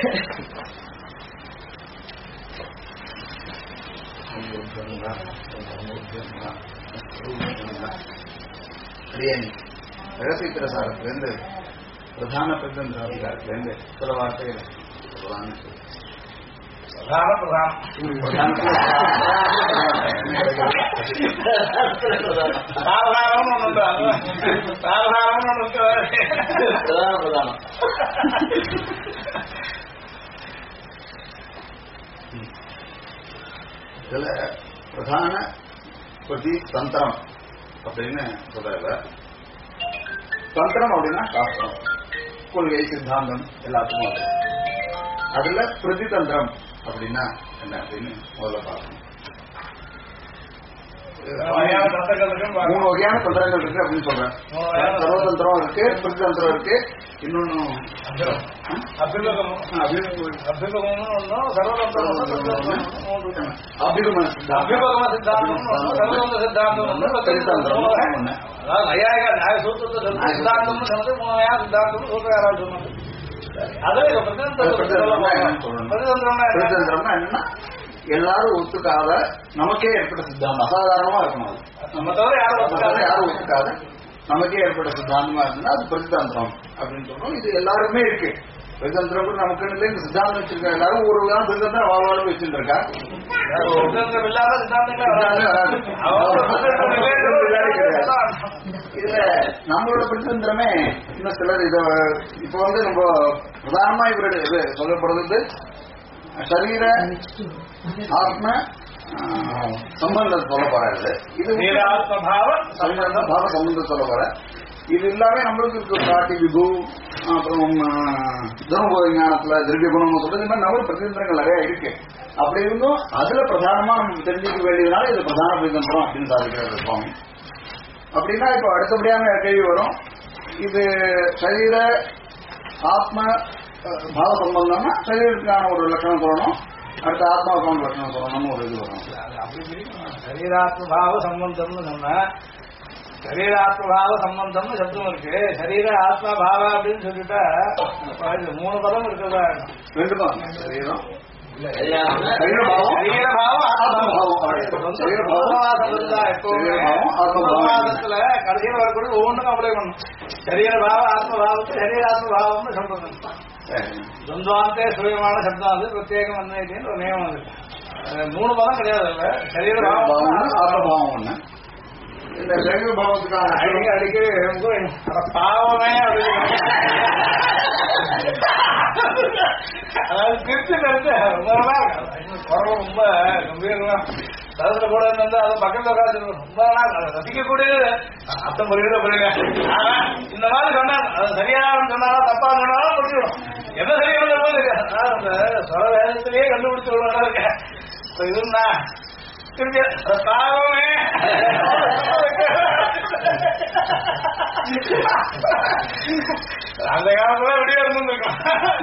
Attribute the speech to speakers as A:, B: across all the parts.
A: ரகசியத்திர சாரத்திலிருந்து பிரதான பிரதிநிதியிலிருந்து சில வார்த்தைகள் இதுல பிரதான பிரதி தந்திரம் அப்படின்னு சொல்ற தந்திரம் அப்படின்னா சாஸ்திரம், கொள்கை, சித்தாந்தம் எல்லாத்துக்கும். அதுல பிரதிதந்திரம் அப்படின்னா என்ன அப்படின்னு முதல்ல பார்க்கணும். 3 வகையான தந்திரங்கள் இருக்கு அப்படின்னு சொல்றேன். சர்வதந்திரம் இருக்கு, பிரதிதந்திரம் இருக்கு, இன்னொன்னு அபிகம சித்தாந்தம். எல்லாரும் ஒத்துக்காத நமக்கே ஏற்பட்ட சித்தாந்தம், அசாதாரணமா இருக்கணும். அது நம்ம தவிர யாரும் ஒத்துக்காத நமக்கே ஏற்பட்ட சித்தாந்தமா இருந்தா அது பிரதிதந்திரம் அப்படின்னு சொல்றோம். இது எல்லாருமே இருக்கு. பிரதிதந்திரம் நமக்கு இந்த சித்தாந்தம் வச்சிருக்க எல்லாரும் ஒரு விதம் பிரதிதந்திரம் வாழ்வாழ்வு வச்சிருக்கா. இதுல நம்மளோட பிரதிதந்திரமே இன்னும் சிலர் இத இப்ப நம்ம பிரதானமா இவருடைய இது சொல்லப்படுறது சரீர ஆத்ம சம்பந்தம் சொல்ல போறாரு. இது பாவ சம்பந்தம் சொல்ல போற. இது எல்லாமே நம்மளுக்கு இருக்கு. காட்டி விபு, அப்புறம் தர்மபோத ஞானத்துல திரவிய குணம் சொல்றது, இந்த மாதிரி நம்மளும் பிரதிதந்திரங்கள் நிறைய இருக்கு. அப்படி இருந்தும் அதுல பிரதானமா நமக்கு தெரிஞ்சுக்க வேண்டியதுனால இது பிரதான பிரதிதந்திரம் அப்படின்னு சாதிக்கிறார் சுவாமி. அப்படின்னா இப்ப அடுத்தபடியான கேள்வி வரும், இது சரீர ஆத்ம பாவ சம்பந்தம்னா சரீரத்துக்கான ஒரு லட்சணம் சொல்லணும், அடுத்த ஆத்மாவுக்கான லட்சணம் சொல்லணும்னு ஒரு இது வரும்.
B: சரீராத்ம பாவ சம்பந்தம்னு சொன்னா சரீராத்ம பாவ சம்பந்தம்னு சப்தம் இருக்கு. சரீர ஆத்மா பாவ அப்படின்னு சொல்லிட்டா 3 பதம் இருக்கிறதா?
A: 2 பதம். சரீரம்
B: கடைசியில் வரக்கூடிய ஒவ்வொன்றும் அப்ளை பண்ணும். சரீர பாவ ஆத்ம பாவத்தை சரீராத்ம பாவம்னு சொல்றேன். சொந்தவாந்தே சுயமான சப்தம் அது பிரத்யேகம் வந்து ஒரு நியமம் இருக்கு. 3 பதம் கிடையாது. இல்ல சரீர பாவம்
A: ஆத்மபாவம் ஒண்ணு. இந்த சரீர பாவத்துக்கான
B: அடிக்கடி பாவமே அப்படின்னு அதாவது திருச்சி ரொம்ப நல்லா இருக்கு. குறவு ரொம்ப கம்பீரமா தகுந்த கூட இருந்து அது பக்கத்துல ரொம்ப ரசிக்கக்கூடிய அர்த்தம் புரியுது புரியல. ஆனா இந்த மாதிரி சொன்னா சரியான சொன்னாலும் தப்பா சொன்னாலும் புரிஞ்சிடும். எந்த சரியான அந்த சொல வேதத்திலேயே கண்டுபிடிச்சு விடுறதா இருக்க. இதுன்னா திருப்பி பாவமே அந்த காலத்துல விடிய இருந்துருக்கோம்.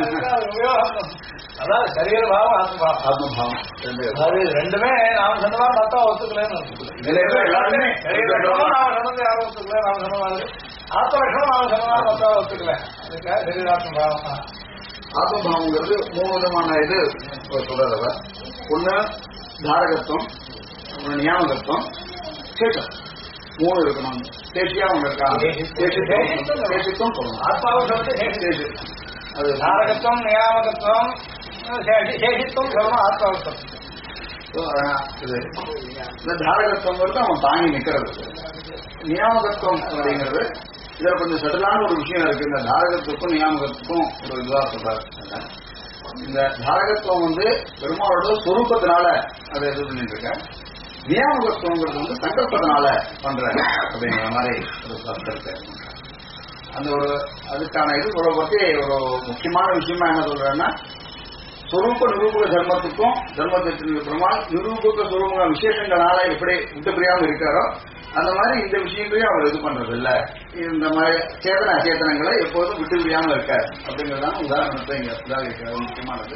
B: அதாவது சரீர பாவம் ஆத்மபாவம் அது ரெண்டுமே நாம சொன்னதா பார்த்தா ஒத்துக்கலன்னு எல்லாருமே நாம சொன்னது யாரும் ஒத்துக்கல. நாம சொன்ன மாதிரி ஆத்மலட்சணம் நாம சொன்னதா பார்த்தா ஒத்துக்கல. அதுக்காக சரீராத்ம பாவம் தான்.
A: ஆத்மபாவங்கிறது 3 விதமான இது சொல்றத. ஒண்ணு தாரகத்துவம், நியாமகத்துவம், சேஷம். 3 இருக்கணும். சேஷியா ஒண்ணு இருக்காங்க. சேஷித்துவம் சொல்லணும்.
B: ஆத்மாவும் சொல்லிட்டு அது தாரகத்துவம், நியாமகத்துவம், சேஷித்துவம் சொல்லணும். ஆத்மாவுத்தம்
A: இந்த தாரகத்துவங்கிறது அவன் தாங்கி நிக்கிறது. நியாமகத்துவம் அப்படிங்கிறது இதுல கொஞ்சம் சட்டலான ஒரு விஷயம் இருக்கு. இந்த தாரகத்துக்கும் நியாமகத்துக்கும் ஒரு இதுவா சொல்றாரு. இந்த தாரகத்துவம் வந்து பெருமாளோட சொரூபத்தினால அதை இது பண்ணிட்டு இருக்க. நியாமகத்துவங்கிறது சங்கல்பத்தினால பண்ற அப்படிங்கிற மாதிரி ஒரு கருத்து. அந்த ஒரு அதுக்கான இது பத்தி ஒரு முக்கியமான விஷயமா என்ன சொல்றேன்னா, சொரூப நிரூபக தர்மத்துக்கும் தர்மத்திற்கு பெருமாள் நிரூபக சொரூப விசேஷங்களால எப்படி விட்டு பிரியாம இருக்காரோ அந்த மாதிரி இந்த விஷயங்களையும் அவர் இது பண்றது இல்ல. இந்த மாதிரி சேதன அச்சேதனங்களை எப்போதும் விட்டு பிரியாம இருக்காரு அப்படிங்கறதான் உதாரணத்தை இங்க உதாரிக்கிறார். முக்கியமானது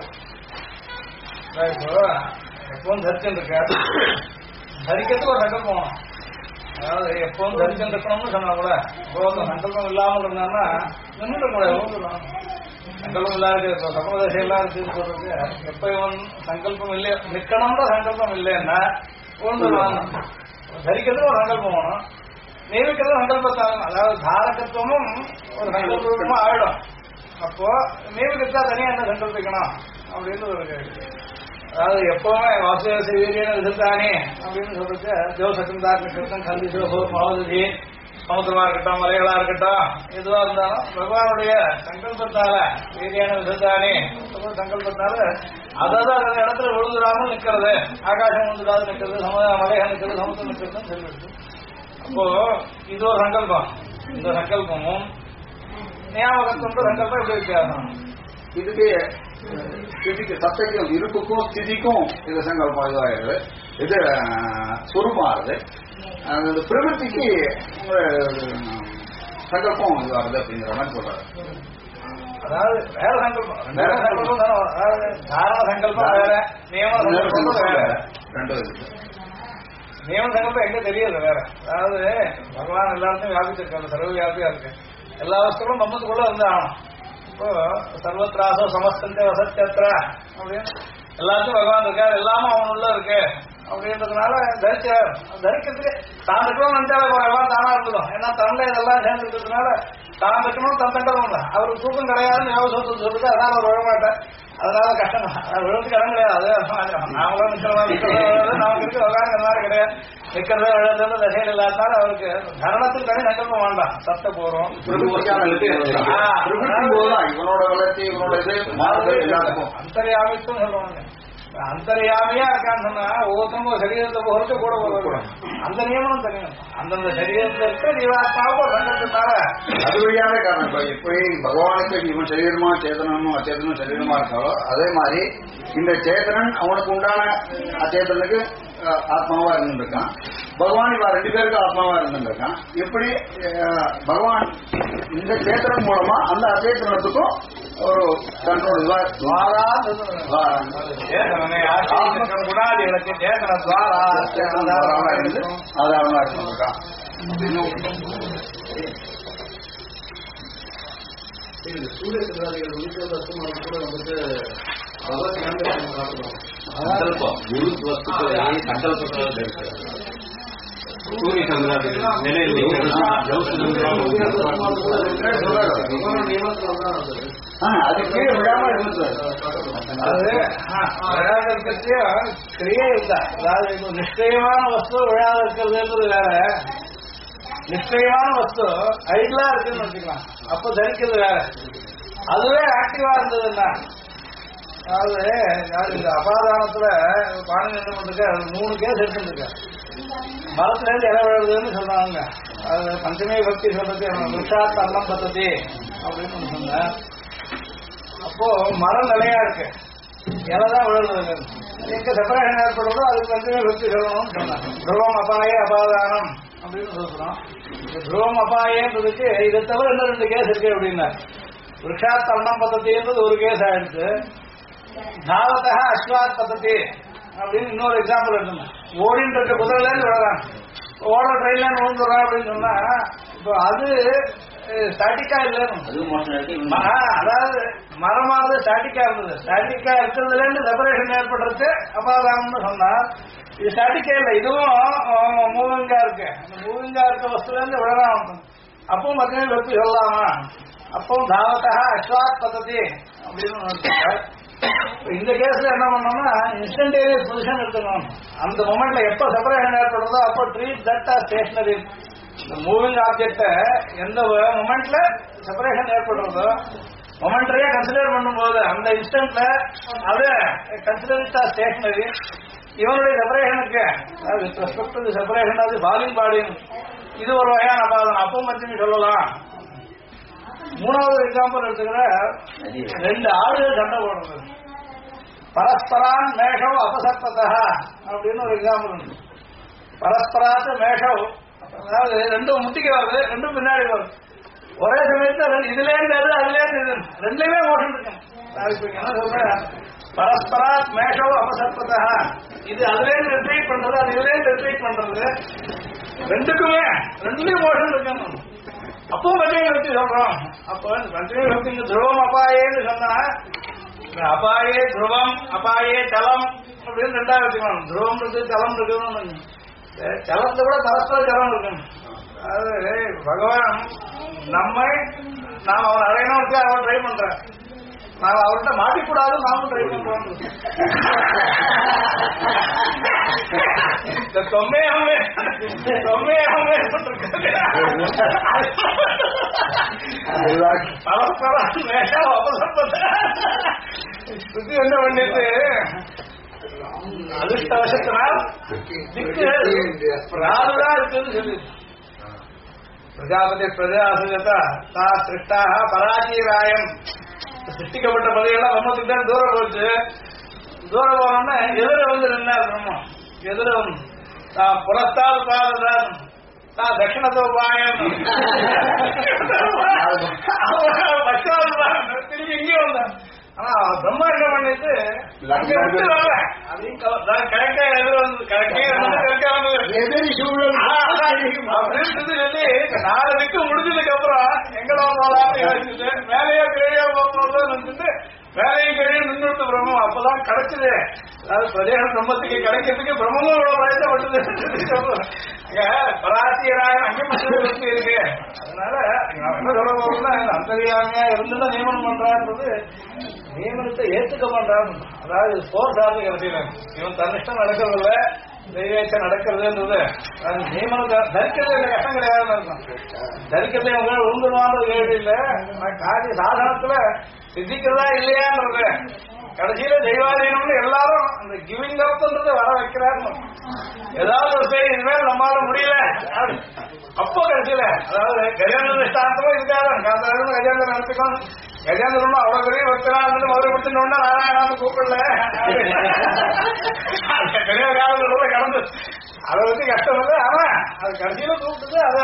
B: எப்பவும் தரிசனம் இருக்காரு. தரிக்கிறதுக்கு ஒரு சங்கல்பம். அதாவது எப்பவும் தரிசனம் இருக்கணும்னு சொன்னா கூட சங்கல்பம் இல்லாமல் இருந்தாங்கன்னா நின்றுட கூடாது. சங்கல்பம் இல்லாத சமதசை எல்லாம் இருக்குன்னு சொல்றது எப்ப இவன் சங்கல்பம் இல்லையா நிக்கணும்ன்ற சங்கல்பம் இல்லைன்னா ஒன்று தரிக்கிறது ஒரு சங்கல்பம் வேணும், நியமிக்கிறது சங்கல்பத்தாகும். அதாவது தாரகத்துவமும் ஒரு சங்கல்பமா ஆயிடும். அப்போ நியமிக்கத்தா தனியா என்ன சங்கல்பிக்கணும் அப்படின்னு ஒரு கேள்வி. அதாவது எப்பவுமே வாசுதேவ வீரியன விதத்தானே அப்படின்னு சொல்றது தேவசக்கந்தார் இருக்கட்டும், கல்வி சிவபோ மாவதி சமுத்திரமா இருக்கட்டும், மலைகளா இருக்கட்டும், எதுவா இருந்தாலும் பகவானுடைய சங்கல்பத்தால வீரியான விதத்தானே சங்கல்பத்தால அதாவது அந்த இடத்துல விழுந்துடாமல் நிக்கிறது, ஆகாசம் விழுந்துடாது நிக்கிறது, மலைகள் நிக்கிறது, சமுத்திரம் நிக்கிறதுன்னு சொல்லிடுது. அப்போ இது ஒரு சங்கல்பம். இந்த சங்கல்பமும் நியாமகத்துன்ற சங்கல்பம் எப்படி வித்தியாசம்?
A: இதுக்கு ஸ்திதிக்கு சத்தைக்கும் இருப்புக்கும் ஸ்திதிக்கும் இது சங்கல்பம் இதுவாகிறது, இது சுரூபமாகுது. அந்த பிரவೃತ್ತಿக்கு சங்கல்பம் இதுவாகுது அப்படிங்கிற மாதிரி சொல்றாரு.
B: அதாவது வேற சங்கல்பம் வேற சங்கல்பம் தாரண சங்கல்பம் வேற, நியம சங்கல்பம் வேற.
A: ரெண்டு
B: நியம சங்கல்பம் எங்க தெரியல வேற. அதாவது பகவான் எல்லாத்தையும் வியாபிச்சிருக்காரு, சர்வ வியாபியா இருக்கு. எல்லா வஸ்துக்களும் மம்மத்துக்குள்ள வந்து ஆகணும். இப்போ சர்வத்ராசோ சமஸ்தந்தே வசத்தியத்ரா அப்படின்னு எல்லாத்தையும் பகவான் இருக்காரு, எல்லாமே அவன் உள்ள இருக்கு அப்படின்றதுனால தரிக்கிறதுக்கு தான் இருக்கணும் நினைச்சாலே எல்லாம் தானா இருந்துடும். ஏன்னா தன்னை இதெல்லாம் சேர்ந்து இருக்கிறதுனால தான் இருக்கணும், தன் தண்டலும் இல்லை. அவருக்கு தூக்கம் கிடையாதுன்னு யோகத்தை சொல்லிட்டு அதனால அவர் விழமாட்டேன், அதனால கஷ்டம் விழுந்து கடன் கிடையாது. நாமளும் நிற்கிறதா நமக்கு இருக்கு விவகாரம் எல்லாரும் கிடையாது. நிற்கிறத விழுந்தது தசையில் இல்லாதனால அவருக்கு தரணத்துக்கு தனி சங்கல்பம் வேண்டாம், சத்த போறோம்.
A: இவனோட வளர்ச்சி இவனோட இது
B: அந்தரியாமித்தும் சொல்லுவாங்க. அந்தரியாமையா இருக்கான்னு சொன்னா ஒவ்வொருத்தவங்க சரீரத்தை பொறுத்து கூட போகக்கூடாது. அந்த நியமனம் தனியும் அந்தந்த சரீரத்திற்கு ஜீவாத்மாவுக்கு சங்கல்பத்தால
A: அது வழியாவே காரணம். இப்ப எப்படி பகவானுக்கு இவன் சரீரமா சேதனமும் அச்சேதனும் சரீரமா இருக்காளோ அதே மாதிரி இந்த சேதனன் அவனுக்கு உண்டான அச்சேதனுக்கு ஆத்மாவா இருந்துருக்கான், பகவான் இவா ரெண்டு பேருக்கு ஆத்மாவா இருந்துருக்கான். எப்படி பகவான் இந்த சேத்தனம் மூலமா அந்த அச்சேதனத்துக்கும் ஒரு கண்ட்ரோல் ஆதாரமா இருக்கான்.
C: சூரிய சந்திராதிகள் கூட வந்துட்டு சூரிய சந்திராதிகள் நிலையில்
A: அது கீழே விடாம இருந்தது.
B: அது கிரியே இல்லை. அதாவது நிச்சயமான வஸ்து விழாத இருக்கிறதுன்றது வேற, நிச்சயமான வஸ்து ஐடியா இருக்குன்னு வச்சுக்கலாம், அப்ப தரிக்கிறது வேற. அதுவே ஆக்டிவா இருந்ததுன்னா அதாவது இந்த அபாதானத்துல பாணி என்ன பண்றது, அது 3 கேஸ் எடுத்துருக்க. மரத்துல இருந்து இலை விழுதுன்னு சொல்றாங்க. அது பஞ்சமே பக்தி சொல்றது விஷாத் அல்லம் பத்ததி அப்படின்னு சொன்ன. அப்போ மரம் நிலையா இருக்கு, இலைதான் விழுறது. எங்க செப்பரேஷன் ஏற்படுறதோ அதுக்கு பஞ்சமே பக்தி சொல்லணும்னு சொன்னாங்க. துருவம் அபாய அபாதானம் அப்படின்னு சொல்றோம். துருவம் அபாயன்றதுக்கு இதை தவிர இன்னும் 2 கேஸ் இருக்கு அப்படின்னா, விஷாத் அல்லம் பத்ததின்றது ஒரு கேஸ் ஆயிடுச்சு. தாவத்தா அஸ்வாத் பத்ததி அப்படின்னு இன்னொரு எக்ஸாம்பிள் எடுத்துங்க. ஓடின்னு இருக்க குதிரையில இருந்து விழறாங்க, ஓடுற ட்ரெயின்ல விழுந்துடுறோம் அப்படின்னு சொன்னா இப்போ அது ஸ்டாட்டிக்கா இல்லைன்னு. அதாவது மரமானது ஸ்டாட்டிக்கா இருந்தது, ஸ்டாட்டிக்கா இருக்கிறதுல இருந்து செப்பரேஷன் ஏற்படுறது அபாதானம்னு சொன்னா இது ஸ்டாட்டிக்கா இல்லை, இதுவும் மூவிங்கா இருக்கு. அந்த மூவிங்கா இருக்க வஸ்துல இருந்து விழறான். அப்பவும் மத்தியமே வெப்பி சொல்லலாமா? அப்பவும் தாவத்தா அஸ்வாத் பத்ததி அப்படின்னு. இந்த கேஸ்ல என்ன பண்ணோம்னா இன்ஸ்டன்டேனியஸ் பொசிஷன் எடுத்துக்கணும். அந்த மொமெண்ட்ல எப்ப செப்பரேஷன் ஏற்படுறதோ அப்போ ட்ரீட் தட் ஆர் ஸ்டேஷனரி. இந்த மூவிங் ஆப்ஜெக்ட எந்த மொமெண்ட்ல செப்பரேஷன் ஏற்படுறதோ மொமெண்டரியா கன்சிடர் பண்ணும்போது அந்த இன்ஸ்டன்ட்ல அது கன்சிடர் ஆர் ஸ்டேஷனரி. இவனுடைய செப்பரேஷனுக்கு செப்பரேஷன் அது பாலிங் பாடி, இது ஒரு வகையான அபாதம். அப்பவும் பஞ்சமி சொல்லலாம். 3வது எக்ஸாம்பிள் எடுத்துக்கிற 2 ஆடுகள் சண்டை போடுறது, பரஸ்பரான் மேஷவ் அபசர்பதா அப்படின்னு ஒரு எக்ஸாம்பிள் உண்டு. பரஸ்பராத்து மேஷவ், அதாவது 2 முட்டிக்கு வருது, 2 பின்னாடி வருது. ஒரே சமயத்துல இதுல இருந்து அதுல இருந்து 2லையுமே மோஷன் இருக்கு. என்ன சொல்றேன், பரஸ்பராத் மேஷவ் அபசர்பதா, இது அதுல இருந்து ரிட்ரீட் பண்றது, அது இதுல இருந்து ரிட்ரீட் பண்றது, 2க்குமே 2லயும் மோஷன் இருக்கு. அப்போ பஞ்சமி பக்தி சொல்றோம். அப்போ பஞ்சமி பக்தி துருவம் அபாயேன்னு சொன்னா அபாயே துருவம் அபாயே தலம் அப்படின்னு ரெண்டாவது வச்சுக்கணும். துருவம் இருக்கு தலம் இருக்குன்னு. ஜலத்தை கூட பரஸ்பர ஜலம் இருக்கணும். அதாவது பகவான் நம்மை நாம் அவன் அடையணும்னு அவன் ட்ரை பண்றான். நாம் அவர்கிட்ட மாட்டிக்கூடாது நாமும் ட்ரை பண்றோம். தொம்மையாமே சுத்தி என்ன பண்ணிட்டு அதிர்ஷ்டவசத்தினால் ராதுடா இருக்குன்னு சொல்லி பிரஜாபதி பிரஜாசுகதா தா சிருஷ்டாக பராஜீராயம் சிருஷ்டிக்கப்பட்ட பதவியெல்லாம் பிரம்மத்துக்கு தான் தூரம் போச்சு. தூரம் போனோம்னா எதிர வந்து நின்னார் பிரம்மம். எதிர வந்து தான் புறத்தால் பாதுதான் நான் தட்சிணத்தோபாயம் திரும்பி இங்கே வந்தேன். ஆனா பிரம்மா என்ன பண்ணிட்டு அதையும் கரெக்டா எதிர வந்து கரெக்டா சொல்லி 4 திக்கு முடிஞ்சதுக்கு அப்புறம் எங்கடா போலான்னு யோசிச்சுட்டு மேலேயோ கீழே போகணும்னு நினைச்சிட்டு வேலையும் கீழே நின்றுட்டு பிரம்மம் அப்பதான் கிடைச்சது. அதாவது பிரதேச பிரம்மத்துக்கு கிடைக்கிறதுக்கு பிரம்மமும் இவ்வளவு வயசப்பட்டது. பராசியராயம் அங்கே மட்டும் இருக்கு. அதனால என்ன சொல்ல போறோம்னா அந்தரியாமையா இருந்துதான் நியமனம் பண்றான்றது நியமனத்தை ஏத்துக்க பண்றான். அதாவது ஸ்போர்ட்ஸ் ஆகுது கிடையாது. இவன் தன்னிஷ்டம் நடக்கிறதில்ல தெய்வேச்ச நடக்கிறதுன்றது நியமனம் தரிக்கிறது இல்லை. கஷ்டம் கிடையாதுன்னு இருக்கும். தரிக்கிறதே உங்க உந்துருவான கேள்வி இல்லை. காரிய சாதனத்துல சித்திக்கிறதா இல்லையான்றது கடைசியில தெய்வாதீனம்னு எல்லாரும் அந்த கிவிங் அப்ன்றது வர வைக்கிறாரு. ஏதாவது ஒரு பேர் இனிமேல் நம்மளால முடியல அப்போ கடைசியில அதாவது கஜேந்திர நிஷ்டாந்தமும் இருக்காது. கஜேந்திரன் நடத்திக்கணும். கஜேந்திரனும் அவ்வளவு பெரிய பக்தனான்னு மதுரை படுத்தினோன்னா நாராயணான்னு கூப்பிடல. பெரிய காலத்துல கடந்து அதை வந்து கஷ்டம் இல்லை. ஆனா அது கடைசியில கூப்பிட்டு அதை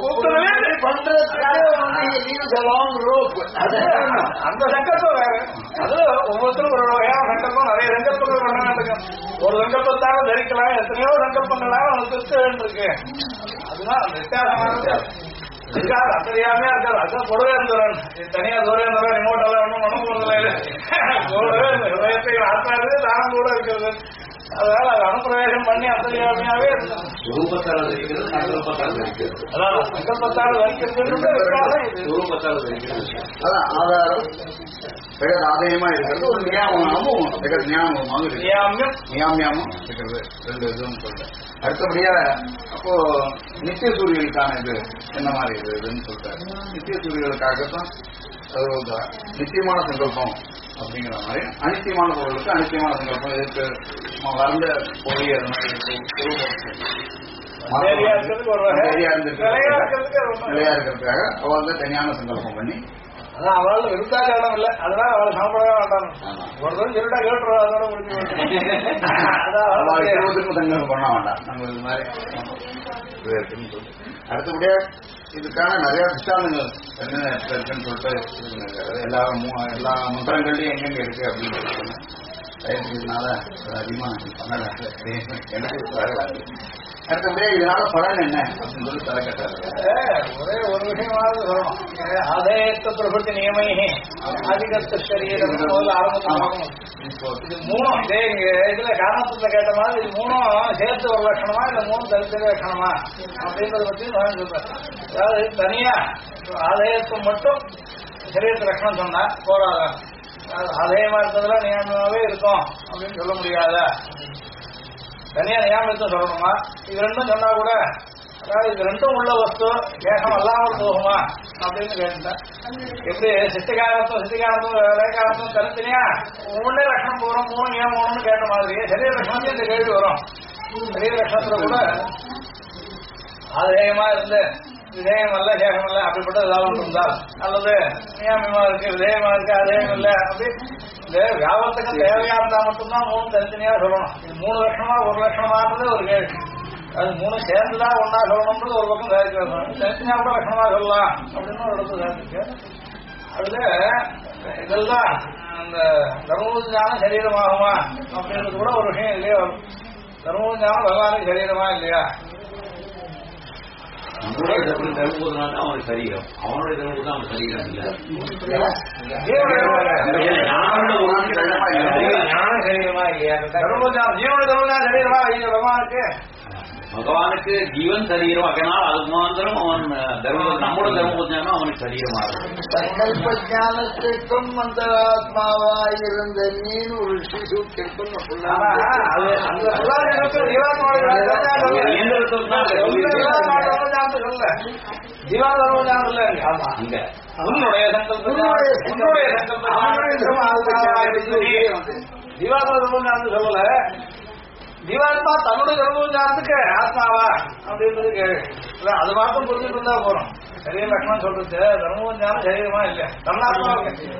B: அந்த சங்கல்பம் வேற. அது ஒவ்வொருத்தரும் ஒரு வகையான சங்கல்பம். நிறைய சங்கல்பங்கள் பண்ண வேண்டியிருக்கும். ஒரு சங்கல்பத்தால தரிக்கலாம். எத்தனையோ சங்கல்பங்களால அவனுக்கு திருஷ்டம் இருக்கு. அதுதான் அந்த வித்தியாசமானது. இருக்காது அத்தனையாமே இருக்காது. அதுதான் பொருளே இருந்துறேன். தனியா தூரம் இருந்தாலும் ரிமோட் எல்லாம் ஒன்றும் மனம் போறதில்லை. ஹயத்தை ஆத்தாது தானம் கூட இருக்கிறது. அதனால அது அனுப்பிரவேசம் பண்ணி அந்தரியாமையாவே இருந்தது. அதான் சங்கல்பத்தால் வரிக்கிறது.
A: அதான் ஆதாரம் ஜெகத் ஆதாயமா இருக்கிறது. ஒரு நியாமமாகவும் ஜெகத் நியாமமாகவும் இருக்கு. நியாமியாமும் இருக்கிறது. 2 இதுன்னு சொல்றேன். அடுத்தபடியா அப்போ நித்திய சூரியர்களுக்கான இது என்ன மாதிரி இதுன்னு சொல்றாரு. நித்திய சூரியர்களுக்காகத்தான் அது நிச்சயமான சங்கல்பம் அப்படிங்கிற மாதிரி அனித்தியமான பொருளுக்கு அனித்தியமான சங்கல்பம் எதுக்கு வறண்ட பொறி அது மாதிரி நிலையா இருக்கிறதுக்காக அவள் வந்து தனியான சங்கல்பம் பண்ணி
B: அதான் அவளால் விருத்தாக இடம் இல்லை. அதனால அவளை சாப்பிடவே வேண்டாம். ஒரு தடவை சொல்லிட்டா கேட்டுருவா. அதோட முடிஞ்சு
A: சங்கல்பம் பண்ண வேண்டாம். நம்ம இது மாதிரி இருக்குன்னு சொல்லி அடுத்தபடியா இதுக்கான நிறைய திஷ்டாந்தங்கள் என்னென்ன இருக்குன்னு சொல்லிட்டு எல்லா மந்திரங்கள்லயும் எங்கெங்க இருக்கு அப்படின்னு சொல்லிட்டுனால அதிகமா பண்ணல எனக்கு. அடுத்தபடியா இதனால பலன் என்ன அப்படின்னு சொல்லி தலை கட்டாரு.
B: ஒரே ஒரு விஷயமாவது சொல்லணும். ஆதாயத்த பிரபுத்தி நியமே அதிகத்த சரீரம் ஆரம்பம். இது 3 இதுல காரணத்துல கேட்ட மாதிரி இது 3 சேர்த்து ஒரு லட்சணமா இல்ல 3 தரிசன லட்சணமா அப்படின்றத பத்தி நான் சொல்றேன். அதாவது தனியா ஆதாயத்தை மட்டும் சரீரத்து லட்சணம் சொன்னா போராத. ஆதாயமா இருக்கிறதுல நியமமாவே இருக்கும் அப்படின்னு சொல்ல முடியாத. தனியா நியாமத்தும் சொல்லணுமா? இது 2 சொன்னா கூட அதாவது இது 2 உள்ள வஸ்து தேகம் அல்லாமல் போகுமா அப்படின்னு கேட்டேன். எப்படி சித்திகாரத்தும் ரேகாரத்தும் தனித்தனியா ஒவ்வொன்றே லட்சணம் போறோம் 3 நியமம்னு கேட்ட மாதிரி சரீர லட்சணத்தையும் இந்த கேள்வி வரும். சரீர லட்சணத்துல கூட ஆதேயமா இருந்து விதேயம் அல்ல சேகம் இல்லை அப்படிப்பட்ட ஏதாவது இருந்தால் அல்லது நியாமமா இருக்கு விதேயமா இருக்கு அதேயம் இல்லை அப்படி இந்த வியாபத்துக்கு தேவையா இருந்தா மட்டும்தான் 3 தனித்தனியா சொல்லணும். இது 3 லட்சணமா 1 லட்சணமானது ஒரு கேள்வி. அது 3 சேர்ந்துதான் ஒன்னா சொல்லணும்ன்றது ஒரு பக்கம் சாதிக்கிறது. தனித்தனியா கூட லட்சணமா சொல்லலாம் அப்படின்னு ஒரு இடத்துல சாதிக்க. அதுல இதெல்லாம் அந்த தர்மபுஞ்சான சரீரமாகுமா அப்படின்றது கூட ஒரு விஷயம் இல்லையா. தர்மபுஞ்சானம் பகவானுக்கு சரீரமா இல்லையா?
C: நம்மளுடைய தர்மபுதனால அவனுக்கு சரீரம், அவனுடைய தர்மபுதம் அவனுக்கு சரீரம் இல்ல.
B: ஞான சரீரமா இல்லையா? ஜீவன தர்மபுதான் சரீரமா இல்லையா பகவானுக்கு?
C: பகவானுக்கு ஜீவன் சரீரம், அதனால் அது மாத்திரம் அவன் நம்மோட தர்மபுஜானம் அவனுக்கு சரீரமாகும்.
D: சங்கல்ப ஞானத்திற்கும் அந்த ஆத்மாவாயிருந்த நீன் ஒரு சிசு கிருப்பம்
B: உன்னுடைய சங்கல்ப சொல்லல. ஜீவாத்மா தன்னுடைய தர்மபுஜானத்துக்கு ஆத்மாவா அப்படின்றது கேள்வி. அது மாத்திரம் புரிஞ்சுட்டு இருந்தா போறோம். சரீர லட்சணம் சொல்றது தர்மபுஜானம் சரீரமா இல்ல தன்னாத்மா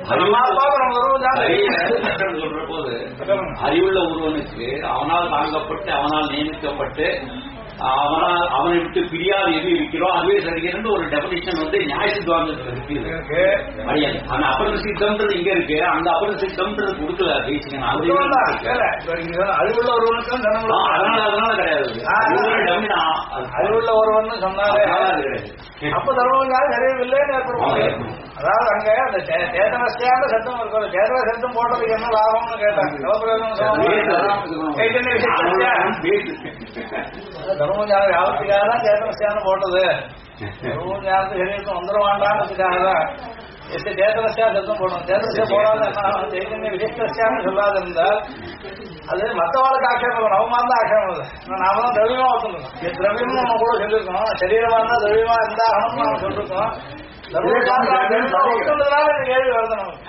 C: சொல்ற போது அறிவுள்ள ஒருவனுக்கு அவனால் தாங்கப்பட்டு அவனால் நியமிக்கப்பட்டு அவனை விட்டு பிரியாது எது இருக்கிறோம் அதுவே சரிகிறது ஒரு டெபினிஷன் நியாய சித்தாந்தத்தில் இருக்கு. அந்த அபர சித்தம்ன்றது இங்க இருக்கு, அந்த அபர சித்தம்ன்றது கொடுக்கல பேசிக்கணும்.
B: அறிவுள்ள ஒருவனுக்கு
C: அதனால கிடையாது.
B: அறிவுள்ள ஒருவன் சொன்னாலே அப்ப தர்மபுஜானம் சரீரமில்லைன்னு ஏற்படும். அதாவது அங்க அந்த சேதனஸ்தியான சத்தம் இருக்கும். சேதன சத்தம் போட்டதுக்கு என்ன லாபம்னு கேட்டாங்க. தர்மபுஜானம் யாவத்துக்காக தான் சேதனஸ்தியானம் போட்டது. தர்மபுஜானத்துக்கு சரீரத்தை வந்துட வேண்டாம்ன்றதுக்காக தான் சேதனஸ்தியா சத்தம் போடணும். சேதனஸ்தியா போடாத சைதன்ய விசிஷ்டஸ்தியான்னு சொல்லாத இருந்தால் அது மற்றவாளுக்கு ஆட்சேபம், நம்ம தான் ஆட்சேபம். நாம தான் திரவியமா ஒத்துக்கணும். திரவியமும் நம்ம கூட சொல்லியிருக்கோம். சரீரமா இருந்தா திரவியமா இருந்தா ஆகணும்னு நம்ம சொல்லிருக்கோம். ஒத்துறதுனால இந்த கேள்வி வருது நமக்கு.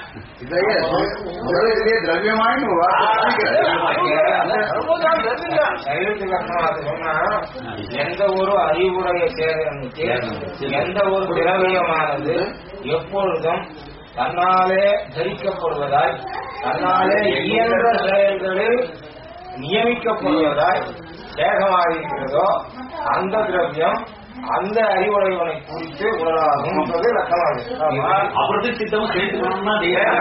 E: எந்த ஒரு அறிவுடைய சேதனுக்கு எந்த ஒரு திரவியமானது எப்பொழுதும் தன்னாலே தரிக்கப்படுவதாய் தன்னாலே இயன்ற செயல்களில் நியமிக்கப்படுவதாய் சேகமாயிருக்கிறதோ அந்த திரவியம் அந்த அறிவுடையவனை குறித்து உணராகும் என்பது லட்சமாகும்.
C: அப்புறத்து சித்தமும் சேர்த்துக்கணும்னா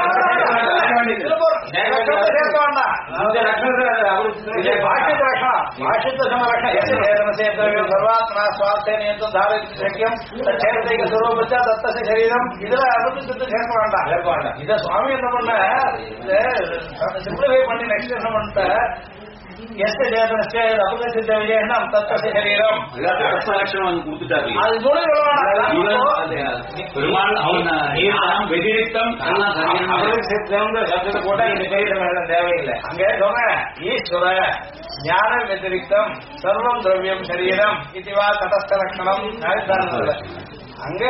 B: சரீரம் இதுல அபத்து சித்தம் சேர்க்க வேண்டாம். இத சுவாமி என்ன பண்ண சிம்பிளிஃபை பண்ணி நெக்ஸ்ட் என்ன பண்ணிட்ட எஸ்ட் சேதனஸ்தே அபுத சித்த விஜயம் தத்தஸ்ய சரீரம் அது
C: பெருமாள் அவன் வெதிரித்தம்
E: சப்தத்தை போட்டா இந்த சரீரம் தேவையில்லை.
B: அங்கே சொன்ன ஈஸ்வர ஞான வெதிரித்தம் சர்வம் திரவியம் சரீரம் இதுவா தடஸ்த லட்சணம் அங்க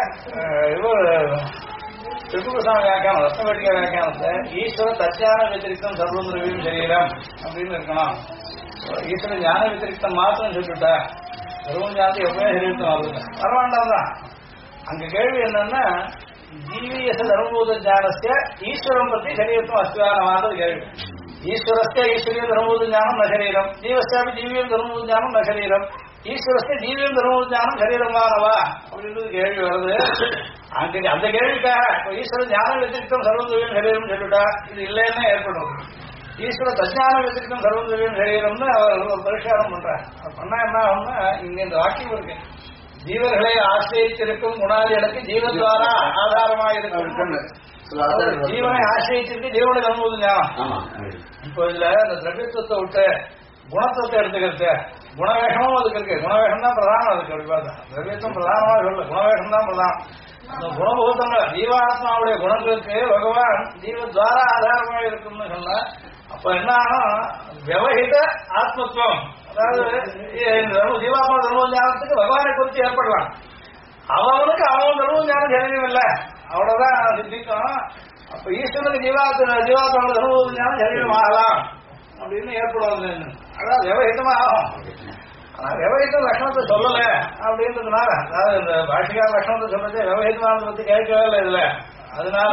B: திருப்புசாமி வியாக்கியானம் ரத்னவேட்டிகா வியாக்கியானத்தை ஈஸ்வர தச்சான வெதிரித்தம் சர்வம் திரவியம் சரீரம் அப்படின்னு இருக்கணும். ஈஸ்வர ஞான வெதிரித்தம் மாத்திரம் சொல்லிட்டா சர்வம் ஞானத்தை எப்பவுமே சரீரத்தம் ஆகுது பரவாண்டாம் தான். அங்க கேள்வி என்னன்னா ஜீவியச தர்மபூத ஞானஸ்ய ஈஸ்வரம் பத்தி சரீரத்தும் அஸ்திவானமானது கேள்வி. ஈஸ்வரஸ்ய ஈஸ்வரியம் தர்மபூத ஞானம் ந சரீரம் ஜீவஸ்யாபி ஜீவியம் தர்மபூத ஞானம் ந சரீரம் ஈஸ்வரஸ்ய ஜீவியம் தர்மபூத ஞானம் சரீரமானவா அப்படின்றது கேள்வி வருது. அந்த கேள்விக்காக ஈஸ்வர ஞான வெத்திரிக்தம் சர்வதிரவியம் சரீரம் சொல்லிட்டா இது இல்லைன்னா ஏற்படும். ஈஸ்வர தஜ்ஞான வெத்திரிக்தம் சர்வதிரவியம் சரீரம்னு அவர் ஒரு பரிஷ்காரம் பண்றார். பண்ணா என்ன ஆகும்னா இங்க இந்த வாக்கியம் இருக்கு ஜீவர்களை ஆசிரியத்திருக்கும் குணாதிகளுக்கு ஜீவத்வாரா ஆதாரமாக இருக்கும். ஜீவனை ஆசிரியத்திற்கு ஜீவனை தர்மபூத ஞானம். இப்போ இதுல இந்த திரவியத்துவத்தை விட்டு குணத்துவத்தை எடுத்துக்கிறது குணவேஷமும் அதுக்கு இருக்கு. குணவேஷம் தான் பிரதானம். அதுக்கு அப்படி பார்த்தா திரவியத்துவம் பிரதானமா சொல்லு குணவேஷம் தான் பிரதானம். அந்த குணபூதங்கள் ஜீவாத்மாவுடைய குணங்களுக்கு பகவான் ஜீவத்வாரா ஆதாரமாக இருக்கும்னு சொன்ன அப்ப என்ன ஆகும் விவகித ஆத்மத்துவம் அதாவது ஜீவாத்மா தர்ம ஞானத்துக்கு பகவானை குறித்து ஏற்படலாம். அவனுக்கு அவன் தர்ம ஞானம் ஜனனம் இல்லை அவ்வளவுதான் சித்திக்கும். அப்ப ஈஸ்வரனுக்கு ஜீவாத்மா தர்ம ஞானம் ஜனனம் ஆகலாம் அப்படின்னு ஏற்படுவது அதான் விவகிதமா ஆகும். ஆனா விவகித லட்சணத்தை சொல்லல அப்படின்றதுனால அதாவது இந்த பாஷிகார லட்சணத்தை சொல்றது விவகிதமானதை பத்தி கேட்கவே இல்லை இதுல. அதனால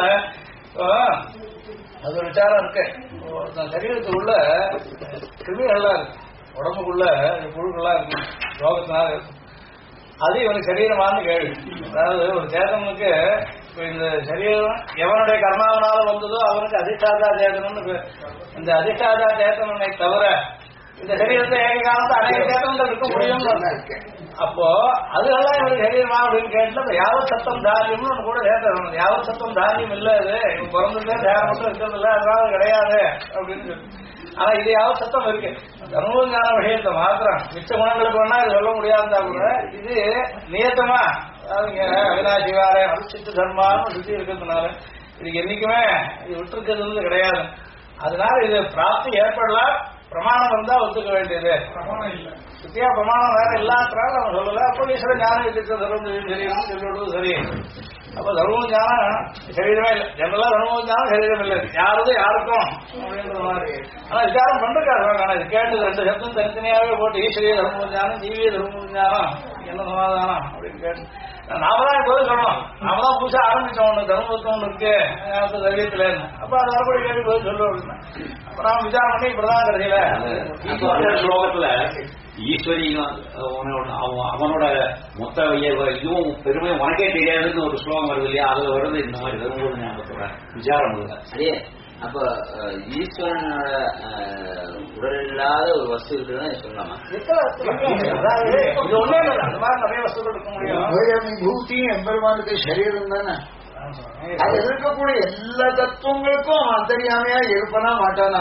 B: அது ஒரு விசாரம் இருக்கு. சரீரத்துக்குள்ள கிருமிகள்லாம் இருக்கு உடம்புக்குள்ள புழுக்கள்லாம் இருக்கு ரோகத்தினால இருக்கும். அது இவனுக்கு சரீரமான கேள்வி. அதாவது ஒரு சேதனுக்கு இந்த சரீரம் எவனுடைய கர்மாவனால வந்ததோ அவனுக்கு அதிஷ்டாதா சேதனம்னு இந்த அதிஷ்டாதா சேதனனை தவிர இந்த சரீரத்தை ஏக காலத்தை அநேக சேதனங்கள் இருக்க முடியும். அப்போ அதுக்கெல்லாம் இவருக்கு சரீரமா அப்படின்னு கேட்டு யாவத் சத்தம் தானியம்னு ஒன்று கூட சேர்த்து யாவத் சத்தம் தானியம் இல்ல அது இவன் பிறந்ததே தேவை மட்டும் இருக்கிறது இல்லை அதனால கிடையாது அப்படின்னு சொல்லி. ஆனா இது யாவத் சத்தம் இருக்கு. தர்மஞான விஷயத்தை மாத்திரம் மிச்ச குணங்களுக்கு வேணா இது சொல்ல முடியாதுந்தா கூட இது நியத்தமா அவினாசி வார அனுஷ்டித்த தர்மான்னு சுத்தி இருக்கிறதுனால இதுக்கு என்னைக்குமே இது விட்டுருக்கிறது கிடையாது. அதனால இது பிராப்தி ஏற்படலாம். பிரமாணம் வந்தா ஒத்துக்க வேண்டியது. பிரமாணம் இல்ல சுத்தியா பிரமாணம் வேற இல்லாதனால நம்ம சொல்லல. அப்போ ஈஸ்வர ஞானம் இருக்கிற தர்மம் சரீரம் சொல்றது சரி. அப்ப தர்மம் ஞானம் சரீரமே இல்லை. ஜெனரலா தர்மம் ஞானம் சரீரம் இல்லை யாருது யாருக்கும் அப்படின்ற மாதிரி. ஆனா விசாரம் பண்றாரு. ஆனா இது கேட்டு ரெண்டு சப்தம் தனித்தனியாவே போட்டு ஈஸ்வரிய தர்ம ஞானம் ஜீவிய தர்ம ஞானம் என்ன சமாதானம் அப்படின்னு கேட்டு நாம தான் இப்போது சொல்லணும். நாம தான் புதுசா ஆரம்பிச்சோம். ஒண்ணு தர்மத்துவம் ஒண்ணு இருக்கு தைரியத்துல. அப்ப அது வரக்கூடிய கேள்வி போது சொல்லுவோம் அப்படின்னா அப்ப நாம விசாரம் பண்ணி இப்படிதான் கடைசியில
C: ஸ்லோகத்துல ஈஸ்வரி அவனோட மொத்த இதுவும் பெருமையும் உனக்கே தெரியாதுன்னு ஒரு ஸ்லோகம் வருது இல்லையா? அதுல வருது இந்த மாதிரி வரும்போது ஞாபகத்தோட விசாரம் அதே.
E: அப்ப ஈஸ்வரனோட உடல் இல்லாத ஒரு வஸ்து இருக்குன்னு சொல்லலாமா?
B: இது ஒண்ணே இல்லை. அந்த மாதிரி நிறைய வஸ்துகள் இருக்க முடியும்.
D: விபூதி எம்பெருமானுக்கு சரீரம் தானே. அது இருக்கக்கூடிய எல்லா தத்துவங்களுக்கும் அவன் அந்தரியாமையா இருப்பனா மாட்டானா?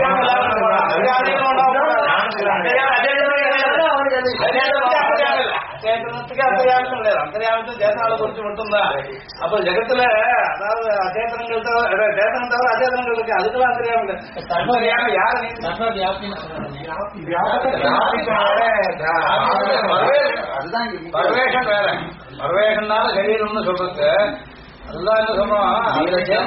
B: சேத்தனத்துக்கு அந்தரியாமம் கிடையாது. அந்தரியாமத்தை சேத்தனால குறிச்சு மட்டும்தான். அப்ப ஜெகத்துல அதாவது அச்சேதனங்கள் தவிர சேத்தனம் தவிர அச்சேதனங்கள் இருக்கு. அதுக்கெல்லாம் அந்தரியாமம் இல்லை. யாரு பரவேஷம் வேற. பரவேஷம்னால சரீரம்னு சொல்றது அதுதான் என்ன சொல்றோம்.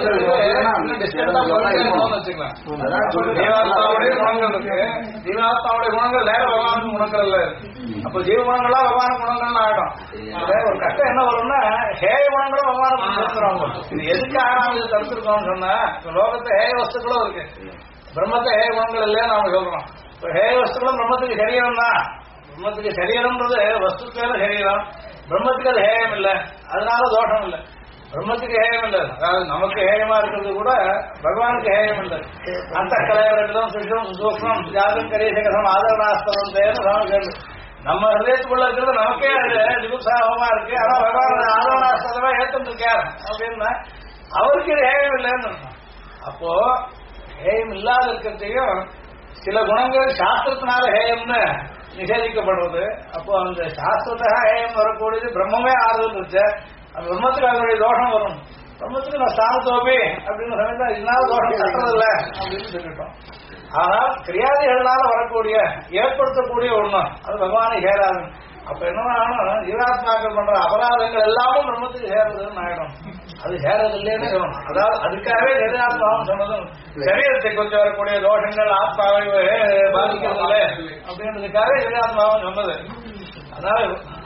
B: ஜீவாத்மாவுடைய குணங்கள் இருக்கு. ஜீவாத்மாவுடைய குணங்கள் வேற பகவானுக்கு குணங்கள் இல்ல. அப்ப ஜீவ குணங்களா பகவான் குணங்கள்னு ஆகிடும். ஒரு கஷ்டம் என்ன வரும்னா ஹேய குணங்களும் பகவானுக்கு தடுத்துருவாங்க. இது எதுக்கு ஆறாம் இது தடுத்துருக்கோம்னு சொன்னா லோகத்தை ஹேய வஸ்துக்களும் இருக்கு. பிரம்மத்தை ஹேய குணங்கள் இல்லையா நாம சொல்றோம். இப்ப ஹேய வஸ்துக்களும் பிரம்மத்துக்கு சரீரம் தான். பிரம்மத்துக்கு சரீரம்ன்றது வஸ்துக்கள சரீரம். பிரம்மத்துக்கு அது ஹேயம் இல்லை. அதனால தோஷம் இல்லை. பிரம்மத்துக்கு ஹேயம் இல்லை. அதாவது நமக்கு ஹேயமா இருக்கிறது கூட பகவானுக்கு ஹேயம் இல்லை. அந்த கலைவரம் சுஷம் சூக்மம் ஜாதம் கரீசகரம் ஆதரணாஸ்தவம் கேள்வி நம்ம ஹிருதயத்துக்குள்ள இருக்கிறது நமக்கே அது திபுசாபமா இருக்கு. ஆனா பகவான் ஆதரணாஸ்தவமா ஏற்றுருக்காரு அப்படின்னா அவருக்கு இது ஹேயம் இல்லைன்னு இருக்கும். அப்போ ஹேயம் இல்லாத இருக்கிறதையும் சில குணங்கள் சாஸ்திரத்தினால ஹேயம்னு நிஷேதிக்கப்படுறது. அப்போ அந்த சாஸ்திரத்தா ஹேயம் வரக்கூடியது பிரம்மமே ஆறுதல் இருக்கு. அந்த பிரம்மத்துக்கு அதனுடைய தோஷம் வரும். பிரம்மத்துக்கு நான் ஸ்தானத்தோபி அப்படின்னு சொன்னா இதனால தோஷம் கட்டுறதில்ல அப்படின்னு சொல்லிட்டோம். ஆனால் கிரியாதிகளால வரக்கூடிய ஏற்படுத்தக்கூடிய ஒண்ணு அது பகவானை சேராது. அப்ப என்ன ஜீவாத்மாக்கள் பண்ற அபராதங்கள் எல்லாமும் பிரம்மத்துக்கு சேருதுன்னு ஆயிடும். அது சேரது இல்லைன்னு சொல்லணும். அதாவது அதுக்காகவே ஜீவாத்மாவும் சொன்னதும் சரீரத்தை கொஞ்சம் வரக்கூடிய தோஷங்கள் ஆத்மாவை பாதிக்கிறதில்லை அப்படின்றதுக்காக ஜீவாத்மாவும் சொன்னது. அதனால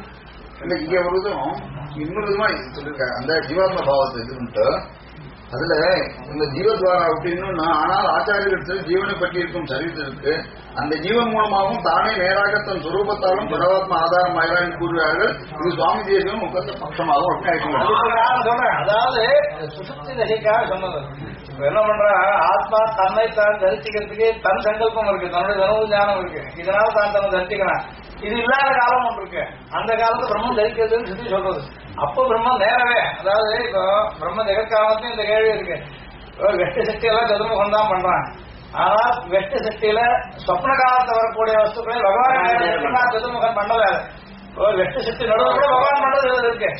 A: இங்க வருதும் இன்னொரு விதமா சொல்லிருக்காங்க. அந்த ஜீவாத்ம பாவத்தை இதுன்ட்டு அதுல இந்த ஜீவத்வாரா அப்படின்னு ஆனால் ஆச்சாரியர்கள் ஜீவனை பற்றி இருக்கும் சரீரத்திற்கு அந்த ஜீவன் மூலமாகவும் தானே நேராக தன் சுரூபத்தாலும் பரமாத்மா ஆதாரம் ஆகிறான் கூறுகிறார்கள். இது சுவாமி தேசியம் முகத்த பட்சமாகவும்
B: சொல்றேன். அதாவது சுசுப்தி தசைக்காக சொன்னது. என்ன பண்ற ஆத்மா தன்னை தான் தரிசிக்கிறதுக்கு தன் சங்கல்பம் இருக்கு. தன்னுடைய தனவு ஞானம் இருக்கு. இதனால தான் தன்னை தரிசிக்கிறான். இது இல்லாத காலம் ஒன்று இருக்கு. அந்த காலத்து பிரம்மம் தரிக்கிறதுன்னு சொல்லி சொல்றது. அப்போ பிரம்மம் நேரவே அதாவது இப்போ பிரம்ம ஜெகத்காலத்தையும் இந்த கேள்வி இருக்கு. வெட்டு சக்தி எல்லாம் சதுர்முகம் தான் பண்றான். ஆனா வெட்டு சக்தியில சொப்ன காலத்தை வரக்கூடிய வஸ்துக்களை பகவான் சதுர்முகம் பண்ணல. வெட்டு சக்தி நடுவில் பகவான் பண்ணது இருக்கு.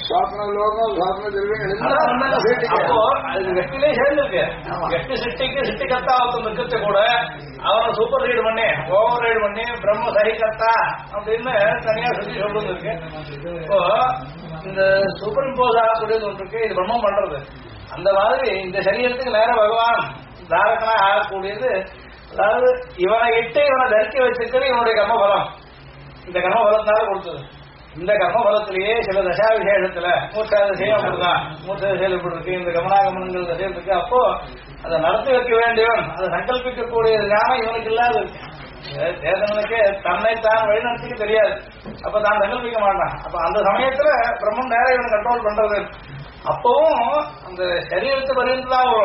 B: அப்போ அது வெட்டிலே சேர்ந்துருக்கு. வெட்டு சக்திக்கு சிட்டி கர்த்தா இருக்கிறது கூட அவனை சூப்பர் ரைடு பண்ணி ஓவர் ரைடு பண்ணி பிரம்ம சகிகர்த்தா அப்படின்னு தனியா சொல்லி சொல்றது இருக்கு. இப்போ இந்த சூப்பர் இம்போஸ் ஆகக்கூடியது ஒன்று இருக்கு. இது பிரம்மம் பண்றது. அந்த மாதிரி இந்த சரீரத்துக்கு நேர பகவான் தாரகனா ஆகக்கூடியது. அதாவது இவனை இட்டு இவனை தரிக்க வச்சிருக்கிறது இவனுடைய கர்மபலம். இந்த கர்மபலத்தினால கொடுத்தது. இந்த கர்மபலத்திலேயே சில தசா விசேஷத்துல மூர்ச்சா தசையும் அப்படிதான். மூர்ச்ச தசையில் இப்படி இருக்கு. இந்த கமனாகமனங்கள் தசையில் இருக்கு. அப்போ அதை நடத்தி வைக்க வேண்டியவன் அதை சங்கல்பிக்கக்கூடிய ஞானம் இவனுக்கு இல்லாத இருக்கு. சேதனுக்கு தன்னை தான் வழிநடத்திக்க தெரியாது. அப்ப தான் சங்கல்பிக்க மாட்டான். அப்ப அந்த சமயத்துல பிரம்மன் நேரம் இவனை கண்ட்ரோல் பண்றது. அப்பவும் அந்த சரீரத்தை பரிந்து தான் வரும்.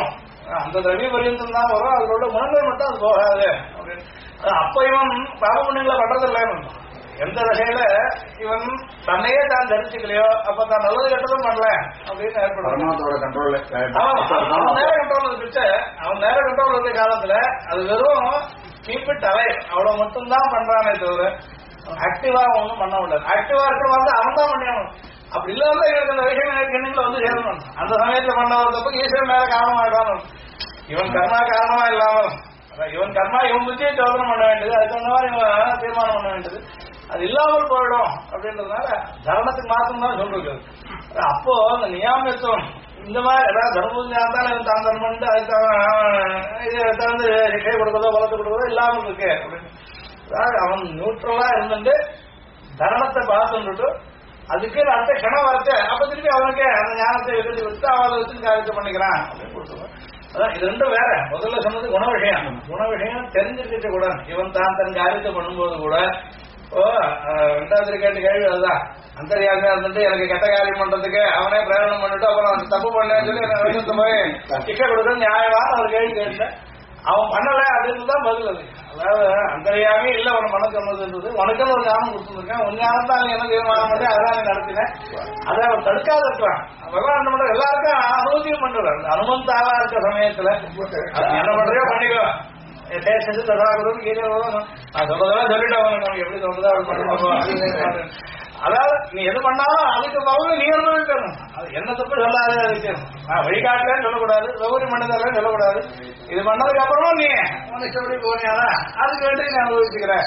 B: அந்த திரவிய பரியந்தம் தான் வரும், அதில் உள்ள குணங்கள் மட்டும் அது போகாது அப்படின்னு. அப்ப இவன் பாப புண்ணியங்களை பண்றது இல்லைன்னு எந்த வகையில இவன் தன்னையே தான் தரிசிக்கலையோ அப்ப தான் நல்லது கெட்டதும் பண்ணல அப்படின்னு ஏற்படும்.
A: பரமாத்மாவோட கண்ட்ரோல்
B: அவன் நேர கண்ட்ரோல் இருந்துச்சு. அவன் நேர கண்ட்ரோல் இருக்க காலத்துல அது வெறும் கீப் இட் அலைவ் அவ்வளவு மட்டும்தான் பண்றானே தவிர ஆக்டிவா ஒன்றும் பண்ண முடியாது. ஆக்டிவா இருக்கிற வந்து அவன் தான் பண்ணிடணும். அப்படி இல்லாம எனக்கு அந்த விஷயம் எண்ணங்களை வந்து சேரணும். அந்த சமயத்துல பண்ண ஒரு தப்பு ஈஸ்வரன் மேல காரணமாயிடும். இவன் கர்மா காரணமா இல்லாமல் இவன் கர்மா இவன் புத்தியை சோதனை பண்ண வேண்டியது, அதுக்கு அந்த மாதிரி இவன் தீர்மானம் பண்ண வேண்டியது, அது இல்லாமல் போயிடும் அப்படின்றதுனால தர்மத்துக்கு மாத்திரம் தான் சொல்றது. அப்போ அந்த நியாமத்துவம் இந்த மாதிரி ஏதாவது தர்மபுத்தி இருந்தாலும் தான் தர்மம் இது தந்து சிக்கை கொடுக்கறதோ வளர்த்து கொடுக்கறதோ இல்லாமல் இருக்கு அப்படின்னு. அதாவது அவன் நியூட்ரலா இருந்துட்டு தர்மத்தை பார்த்துட்டு அதுக்கு அடுத்த கணம் வரத்தை அப்ப திருப்பி அவனுக்கு அந்த ஞானத்தை எழுதி வச்சு அவளை வச்சு காரியத்தை பண்ணிக்கிறான் அப்படின்னு கொடுத்துருவான். அதான் இது ரெண்டும் வேற. முதல்ல சொன்னது குண விஷயம். குண விஷயம் தெரிஞ்சுக்கிட்டு கூட இவன் தான் தன் காரியத்தை பண்ணும்போது கூட ரெண்டாவது கேட்டு கேள்வி அதுதான். அந்தரியாமையா இருந்துட்டு எனக்கு கெட்ட காரியம் பண்றதுக்கு அவனே பிரயோஜனம் பண்ணிட்டு அப்புறம் தப்பு பண்ணேன்னு சொல்லி எனக்கு போய் சிக்கை கொடுக்க நியாயமான ஒரு கேள்வி கேட்டேன். அவன் பண்ணல அப்படின்னு தான் பதில் அது. அதாவது அந்தரியாமே இல்ல அவன் பண்ண சொன்னதுன்றது உனக்குன்னு ஒரு ஞானம் கொடுத்துருக்கேன். உன் ஞானம் தான் என்ன தீர்மானம் பண்ணி அதான் நீ நடத்தினேன். அதை அவன் தடுக்காத இருக்கான். பகவான் என்ன பண்ற எல்லாருக்கும் அனுமதியும் பண்றாரு. அனுமந்தாவா இருக்க சமயத்துல என்ன பண்றையோ பண்ணிக்கோ செஞ்சு தடாகுறது கீழே நான் சொல்றதெல்லாம் சொல்லிட்டு அவனுக்கு எப்படி சொல்றதா அவன் பண்ணுவோம். அதாவது நீ எது பண்ணாலும் அதுக்கு பலன் நீ அனுபவிக்கணும். அது என்ன தப்பு சொல்லாது. அதுக்கு நான் வழிகாட்டலன்னு சொல்லக்கூடாது, சௌகரிய மனிதர்லன்னு சொல்லக்கூடாது. இது பண்ணதுக்கு அப்புறமும் நீ உனக்கு எப்படி போனியானா அதுக்கு வேண்டி நீ அனுபவிச்சுக்கிறேன்.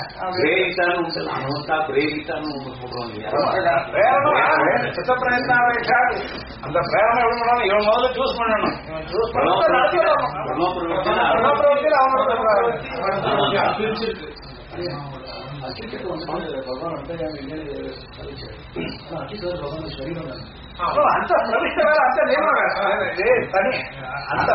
B: சித்த பிரயத்னா அந்த பிரேரணை எப்படி பண்ணணும் இவன் முதல்ல சூஸ் பண்ணணும். இவன் சூஸ் அந்த பிரவிஷ்ட வேற அந்த நியமம் தனி. அந்த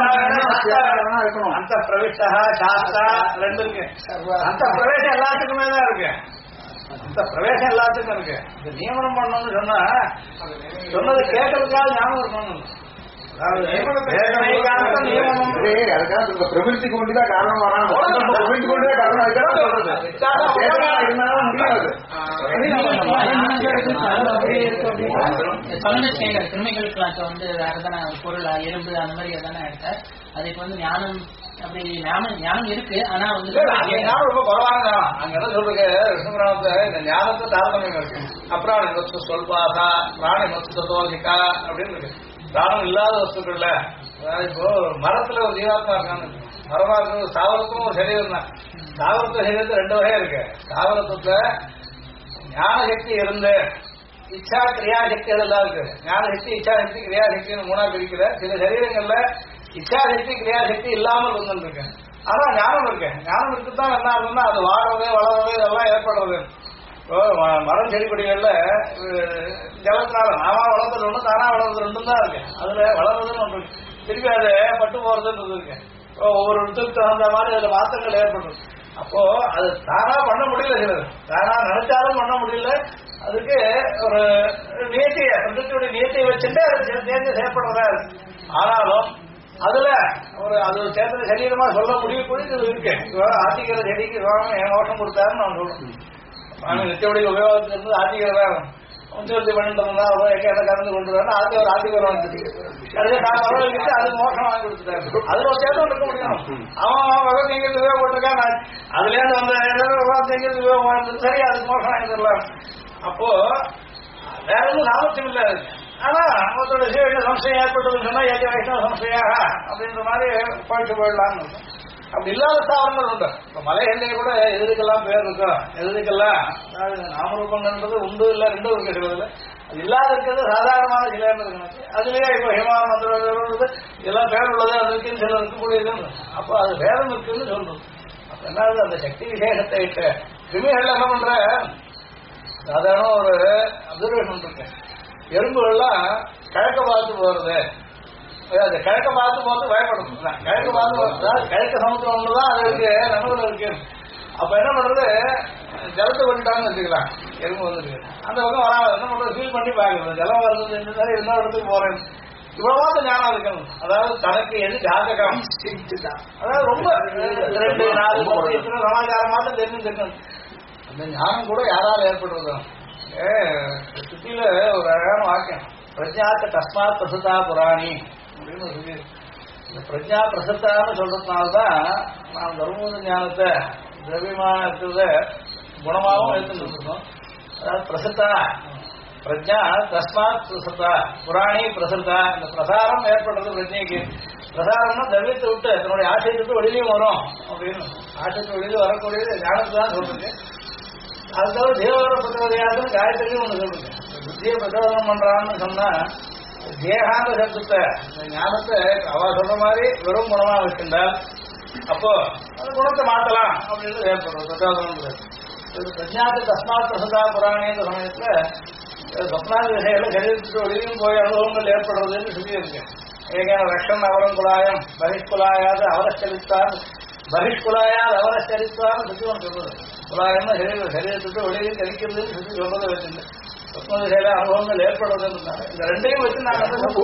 B: அந்த பிரவிஷ்டா சாஸ்திரா ரெண்டு இருக்கு. அந்த பிரவேசம் எல்லாத்துக்குமே தான் இருக்கு. அந்த பிரவேசம் எல்லாத்துக்கும் இருக்கு. இந்த நியமனம் பண்ணணும்னு சொன்னா சொன்னது கேட்கறதுக்காக ஞாபகம் இருக்கணும்.
A: பிரபுத்திக்கு கொண்டுதான் காரணம் வராங்க. பிரபுத்தி கொண்டுதான் காரணம் முடியாது.
F: கிருமிகளுக்கு வந்து வேற எதான பொருள் எறும்பு அந்த மாதிரி எதான எடுத்த அதுக்கு வந்து ஞானம் அப்படி ஞானம் இருக்கு. ஆனா வந்து
B: ஞானம் ரொம்ப குறவான அங்க என்ன சொல்றீங்க விஷ்ணுபுராணத்தை இந்த ஞானத்தை தாரதமியம் இருக்கு. அப்புறம் சொல்பாசா பிராணி மொத்த தோசிக்கா அப்படின்னு இருக்கு. பிராணம் இல்லாத வஸ்துக்கள்ல இப்போ மரத்துல ஒரு ஜீவாத்மா இருக்கான்னு மரமா இருக்கிற சாவரத்தும் ஒரு சரீரம் தான். சாவரத்து சரீரத்துல ரெண்டு வகை இருக்கு. சாவரத்துல ஞான சக்தி இருந்து இச்சா கிரியாசக்திகள் எல்லாம் இருக்கு. ஞான சக்தி இச்சா சக்தி கிரியாசக்தின்னு மூணா பிரிக்கிற சில சரீரங்கள்ல இச்சா சக்தி கிரியாசக்தி இல்லாமல் இருந்துருக்கு. ஆனா ஞானம் இருக்கு. ஞானம் இருக்குதான் என்ன ஆகுதுன்னா அது வாடுறது வளர்றது இதெல்லாம் ஏற்படுறது. மரம் செடிப்படிகள்ல ஜலத்தினால நாமா வளர்றது ஒண்ணு தானா வளர்றது ரெண்டும் தான் இருக்கு. அதுல வளர்றதுன்னு ஒன்று திருப்பி அது பட்டு போறதுன்றது இருக்கு. ஒவ்வொரு இடத்துக்கு தகுந்த மாதிரி அதுல மாற்றங்கள் ஏற்படுறது. அப்போ அது தானா பண்ண முடியல. சிலது தானா நினைச்சாலும் பண்ண முடியல. அதுக்கு ஒரு நியத்திய பிரகிருதியுடைய நியத்தியை வச்சுட்டு அது சேர்ந்து செயற்படுறதா இருக்கு. ஆனாலும் அதுல ஒரு அது ஒரு சேர்ந்த சரீரமா சொல்ல முடியக்கூடிய இருக்கு. ஆத்திக்கிற செடிக்கு மோஷம் கொடுத்தாருன்னு நான் சொல்றேன். நித்தியபடி உபயோகத்துல இருந்து ஆத்திக்கிறதா முன்சூர்த்தி பண்ணிட்டு இருந்தா எங்க கலந்து கொண்டு வரணும். ஆத்தி ஒரு ஆத்திகரம் வந்துட்டு அது மோசம் வாங்கி கொடுத்துட்டாரு. அதுல ஒரு சேர்த்து இருக்க முடியும். அவன் பகவத் எங்கிறது உபயோகப்பட்டிருக்கான். அதுல இருந்து வந்த எங்கிறது உபயோகம் சரி அதுக்கு மோசம் வாங்கி தரலாம். அப்போ வேற ஒன்றும் சாமர்த்தியம் இல்லை. ஆனா அவத்தோட சீவன சம்சயம் ஏற்பட்டதுன்னு சொன்னா ஏற்ற வைஷ்ணவ சம்சையாக அப்படின்ற மாதிரி போயிட்டு போயிடலாம்னு. அப்படி இல்லாத ஸ்தாவரங்கள் உண்டு. இப்ப மலைகள்லயே கூட எதுக்கெல்லாம் பேர் இருக்கும். எதுக்கெல்லாம் நாமரூபங்கள்ன்றது உண்டு இல்ல ரெண்டும் இருக்கு. சிலதுல அது இல்லாத இருக்கிறது சாதாரணமான சில இருக்கு. அதுலயே இப்ப ஹிமான மந்திரது இதெல்லாம் பேர் உள்ளது அது இருக்குன்னு சில இருக்கக்கூடியது. அப்போ அது வேதம் இருக்குன்னு சொல்றோம். அப்ப என்ன அந்த சக்தி விசேஷத்தை இட்டு கிருமிகள் என்ன பண்ற சாதாரண ஒரு அப்சர்வேஷன் இருக்கு. எறும்புகள்லாம் கிழக்க பார்த்து போறது. கிழக்க பார்த்து போது பயப்படும். கிழக்கு பார்த்து அதாவது கிழக்கு சமுத்திரம் ஒண்ணுதான் அது இருக்கு நடுவில் இருக்கு. அப்ப என்ன பண்றது ஜலத்தை கொண்டுட்டான்னு வச்சுக்கலாம். எறும்பு வந்துருக்கு அந்த பக்கம் வராது. என்ன பண்றது ஃபீல் பண்ணி பாக்குறது ஜலம் வருது இன்னொரு இடத்துக்கு போறேன். இவ்வளவாத ஞானம் இருக்கணும். அதாவது தனக்கு எது ஜாதகம், அதாவது ரொம்ப 2, 4, 10 சமாச்சாரம் மாத்திரம் தெரிஞ்சுக்கணும். அந்த ஞானம் கூட யாரால ஏற்படுறது? சுத்தியில ஒரு அழகான வாக்கியம், பிரஜாத்த தஸ்மாத் பிரசுதா புராணி அப்படின்னு சொல்லி, இந்த பிரஜா பிரசத்தான்னு சொல்றதுனால்தான் நாம் தர்மபுத ஞானத்தை திரவியமான இருக்கிறத குணமாகவும் எடுத்துட்டு இருக்கோம். அதாவது பிரசத்தா பிரஜா தஸ்மாத் பிரசத்தா புராணி பிரசத்தா, இந்த பிரசாரம் ஏற்படுறது பிரஜைக்கு. பிரசாரம்னா திரவியத்தை விட்டு தன்னுடைய ஆசையை விட்டு வெளியிலையும் வரும் அப்படின்னு, ஆசைக்கு வெளியில வரக்கூடியது ஞானத்தை தான் சொல்றது. அது தவிர தேவர பிரச்சோதயாதுன்னு காயத்திலையும் ஒண்ணு சொல்லுங்க. புத்தியை பிரச்சோதனம் பண்றான்னு சொன்னா தேகாந்த சப்தத்தை ஞானத்தை அவ சொல்ற மாதிரி வெறும் குணமா வச்சிருந்தால் அப்போ அந்த குணத்தை மாத்தலாம் அப்படின்னு ஏற்படுறது பிரச்சோதனம். பிரஜாத்து தஸ்மாத் பிரசதா புராணின்ற சமயத்துல சொப்னாதி விஷயங்கள் சரீரத்துக்கு வெளியும் போய் அனுபவங்கள் ஏற்படுறதுன்னு சொல்லி இருக்கு. ஏகான ரக்ஷன் அவரம் குலாயம் பகிஷ்குலாயாது அவரச்சரித்தார், பகிஷ்குலாயாது அவரச்சரித்தார்னு சொல்லி ஒன்று சொல்றது. குலாயம்னா சரீரத்துக்கு வெளியே கழிக்கிறதுன்னு சொல்லி சொல்றதை வச்சிருந்து சொப்ன திசையில அனுபவங்கள் ஏற்படுறதுன்னு இந்த ரெண்டையும் வச்சு நாங்க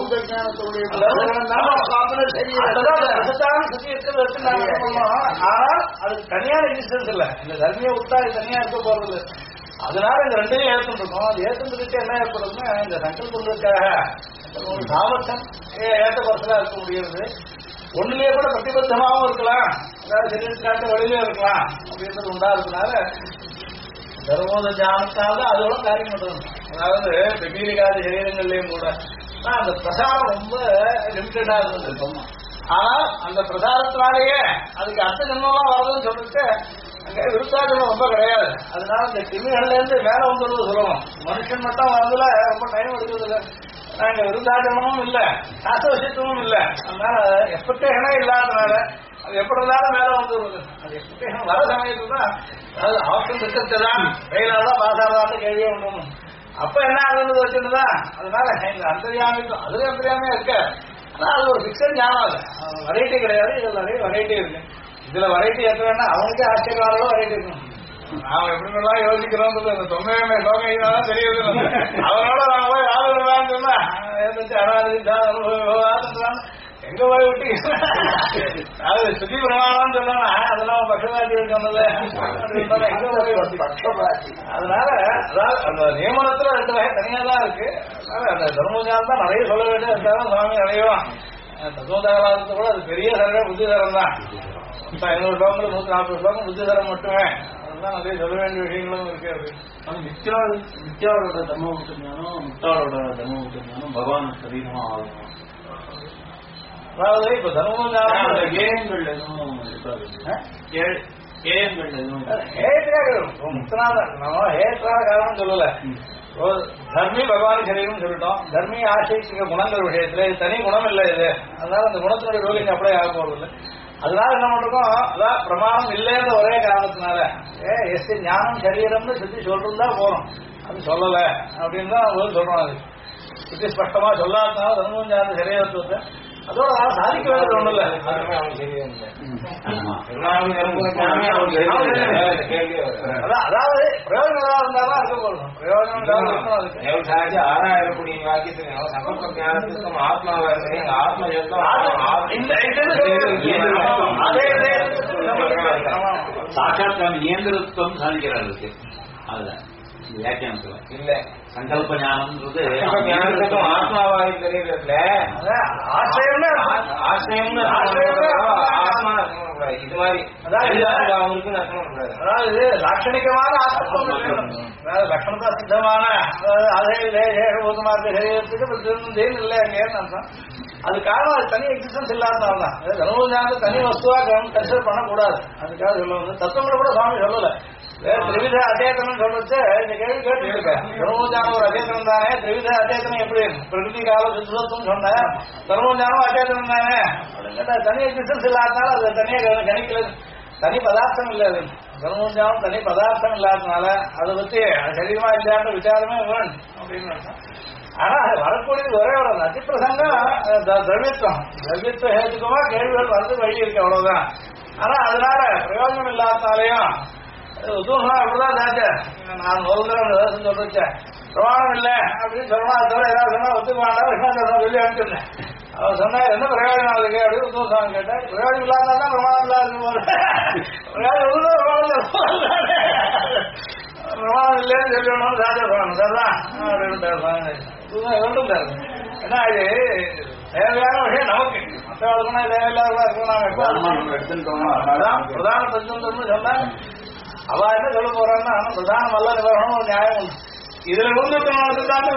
B: ஆனால் அதுக்கு தனியான எக்ஸிஸ்டன்ஸ் இல்லை. இந்த தர்மியை விட்டா இது தனியா இருக்க போறது. அதனால இந்த ரெண்டையும் ஏற்றுருக்கோம். அது ஏற்றுறதுக்கு என்ன ஏற்படுதுன்னா இந்த சங்கல்பங்களுக்காக சாமர்த்தம் ஏற்ற பரிசலா இருக்க முடியாது. ஒண்ணுலயே கூட பிரதிபத்தமாகவும் இருக்கலாம், அதாவது சரீரத்துக்காக வெளியிலே இருக்கலாம் அப்படின்றது உண்டா இருக்கனால தர்மோத ஞானத்தால் தான் அதோட காரியம் பண்றது. அதாவது பெபீலிகாத சரீரங்கள்லயும் கூட அந்த பிரசாரம் ரொம்ப லிமிட்டடா இருந்தது. ஆனா அந்த பிரசாரத்தினாலேயே அதுக்கு அர்த்த ஜன்மமா வருதுன்னு சொல்லிட்டு அங்கே விருத்தாஜனம் ரொம்ப கிடையாது. அதனால இந்த கிருமிகள்ல இருந்து மேல வந்துடுறது சுலபம். மனுஷன் மட்டும் வரதுல ரொம்ப டைம் எடுக்கிறது இல்லை. நாங்க விருத்தாஜனமும் இல்லை, சாஸ்திரவசியத்துவமும் இல்லை. அதனால எக்ஸ்பெக்டேஷனே இல்லாதனால அது எப்படி இருந்தாலும் மேல வந்துடுறது. அது எக்ஸ்பெக்டேஷன் வர சமயத்துல தான், அதாவது ஆப்ஷன் இருக்கிறதுதான் ஃபெயிலாதான் பாஸ் ஆகலான்னு கேள்வியே உண்டு. அப்ப என்ன ஆகுறது வச்சுருந்தா அதனால இந்த அந்தரியாமிக்கும் அதுல அந்தரியாமையா இருக்க. ஆனா அது ஒரு பிக்சர் ஞாபகம், வெரைட்டி கிடையாது. இதுல நிறைய வெரைட்டி இருக்கு. இதுல வெரைட்டி எத்தனைன்னா அவனுக்கே ஆச்சரியவாளோ வெரைட்டி இருக்கணும். நாம எப்படிலாம் யோசிக்கிறோம் அந்த தொம்மையுமே சோகையினாலும் தெரியுது. அவனோட நாம போய் ஆளுதான் சொன்னா அனுபவம் எங்க போய் விட்டு அது சுத்தி பிரமாணம் சொன்னா அதெல்லாம் பட்சபாத்தி சொன்னது. அதனால அதாவது அந்த நியமனத்துல 2 வகை தனியா தான் இருக்கு. அதனால அந்த தர்மஜானம் தான் நிறைய சொல்ல வேண்டியது. சுவாமி நிறையவும் தத்துவதாரத்தை கூட அது பெரிய சரக புத்திதரம் தான். 500 ஸ்லோகங்கள் 140 ஸ்லோகம் புத்திதரம் மட்டுமே. அதுதான் நிறைய சொல்ல வேண்டிய விஷயங்களும் இருக்கு. அது
C: மித்யாவோட தர்மபுத்த ஞானம் முட்டாளோட தர்மபுத்த ஞானம் பகவான் சரீரமா ஆகும்.
B: அதாவது இப்ப தர்மஞானம்
C: கேயங்கள் எதுவும் இருக்காது. கேயங்கள் எதுவும்
B: முக்தனாதான் நம்ம ஏற்றாத காரணம் சொல்லல. தர்மி பகவான் சரீரம் சொல்லிட்டோம். தர்மி ஆசைக்கிற குணங்கள் விஷயத்துல இது தனி குணம் இல்லை. இது அதனால அந்த குணத்தினுடைய ரோலிங் அப்படியே ஆக போறது. அதனால என்ன பண்றோம், அதான் பிரமாணம் இல்லைன்ற ஒரே காரணத்தினால எஸ் ஞானம் சரீரம்னு சுத்தி சொல்றதுதான் போறோம். அது சொல்லல அப்படின்னு தான் சொல்றோம். அது சுத்தி ஸ்பஷ்டமா சொல்லாதனால தர்மஞான சரீரத்துவத்தை அதோட சாதிக்க வேண்டியது ஒண்ணு இல்ல. அதாவது பிரயோஜனம் இருந்தாலும் இருக்க போறோம். பிரயோஜனம்
G: 6000 வாக்கியத்துக்கு சமர்ப்ப ஞானத்துக்கும் ஆத்மாவா இருக்கு. ஆத்ம
C: சாட்சாத் நியந்திரத்துவம் சாதிக்கிறாருக்கு. அதுல வியாக்கியானத்துல இல்ல சங்கல்ப ஞானம்ன்றது
G: ஞானத்துக்கும் ஆத்மாவாய் தெரியல. ஆசிரியம்னு ஆத்மா இது மாதிரி அவங்களுக்கு
B: அதாவது லாட்சணிகமான ஆத்மத்துவம், அதாவது லட்சணத்தா சித்தமான ஏகபூதமாக சரீரத்துக்கு இல்லை அங்கேன்னு அர்த்தம். அது காரணம் அது தனி எக்ஸிஸ்டன்ஸ் இல்லாதனால தான். தர்மஞானத்தை தனி வஸ்துவா கன்சிடர் பண்ணக்கூடாது. அதுக்காக சொல்ல வந்து தத்துவங்களை கூட சுவாமி சொல்லல. திரிவித அச்சேதனம் சொல்றது இந்த கேள்வி கேட்டுருக்கேன். தர்மஞானம் ஒரு அச்சேதனம் தானே, திரிவித அச்சேதனம் எப்படி பிரகிருதி கால சுத்தம் சொன்ன தர்மஞானம் அச்சேதனம் தானே அப்படிங்கிற தனி எக்ஸிஸ்டன்ஸ் இல்லாதனால அது தனியாக கணிக்கல. தனி பதார்த்தம் இல்லை. அது தர்மஞானம் தனி பதார்த்தம் இல்லாதனால அதை பத்தி சரீரமா இல்லையான்ற விசாரமே வேணும் அப்படின்னு அர்த்தம். ஆனா அது வரக்கூடியது ஒரே ஒரு அதிப்பிரசங்கம் திரவியத்துவம். திரவியத்துவ ஹேத்துக்கமா கேள்விகள் வரது வழி இருக்கு, அவ்வளவுதான். ஆனா அதனால பிரயோஜனம் இல்லாதனாலையும் உத்தூசனா அப்படிதான் தாச்ச. நான் ஒரு தடவை சொல்றேன், பிரமாணம் இல்ல அப்படின்னு சொல்லலாம். அது தவிர ஏதாவது சொன்னா ஒத்துக்குவாண்டா சொல்லி அனுப்பிச்சிருந்தேன். அவர் சொன்னா என்ன பிரயோஜனம் அதுக்கு அப்படின்னு உத்தவசாமி கேட்டார். பிரயோஜனம் இல்லாதான் பிரமாணம் இல்லாத போல பிரமாணம் இல்லைன்னு சொல்லணும்னு ராஜா சொல்லணும் சரிதான் அப்படின்னு ஏன்னா இது தேவையான விஷயம் நமக்கு மற்றவர்களுக்குன்னா தேவையில்லாத பிரதான பஞ்சம்னு சொன்னா அவ என்ன சொல்ல போறான்னா பிரதானம் அல்ல நிபரணம் ஒரு நியாயம் உண்டு. இதுல தான்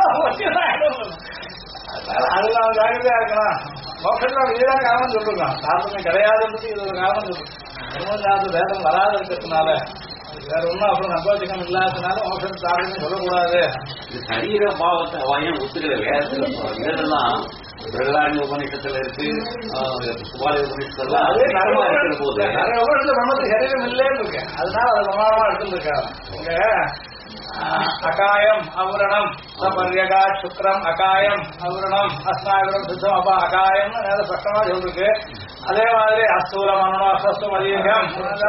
B: அதுல அவன் ஜாகிரதையா இருக்கலாம். மோட்சத்துல இதுதான் காரணம் சொல்லிருக்கான். சாஸ்திரம் கிடையாதுன்றது இது ஒரு காரணம் சொல்லிருக்கான். வேதம் வராது இருக்கிறதுனால வேற ஒன்றும் அப்புறம் சந்தோஷம் இல்லாததுனால மோட்சத்தை சாப்பிட்டு சொல்லக்கூடாது.
C: சரீர பாவத்தை அவன் ஒத்துக்கிற வேதத்துல இதெல்லாம் பிரகலாண்ய உபநிஷத்துல இருக்கு, சுபாலய உபநிஷத்துல
B: அதே நிறைய போது நிறைய உபநிஷத்துல பிரம்மத்துக்கு சரீரம் இல்லைன்னு இருக்கு. அதனால அதை பிரமாணமா எடுத்துருக்காங்க. அகாயம் அவுரணம் சபர்யகா சுக்ரம் அகாயம் அவுரணம் அஸ்நாகரம் சுத்தம் அப்ப அகாயம்னு நேரம் ஸ்பஷ்டமா சொல்லிருக்கு. அதே மாதிரி அஸ்தூலம் அனுணம் அஸ்வஸ்தம் அதிகம்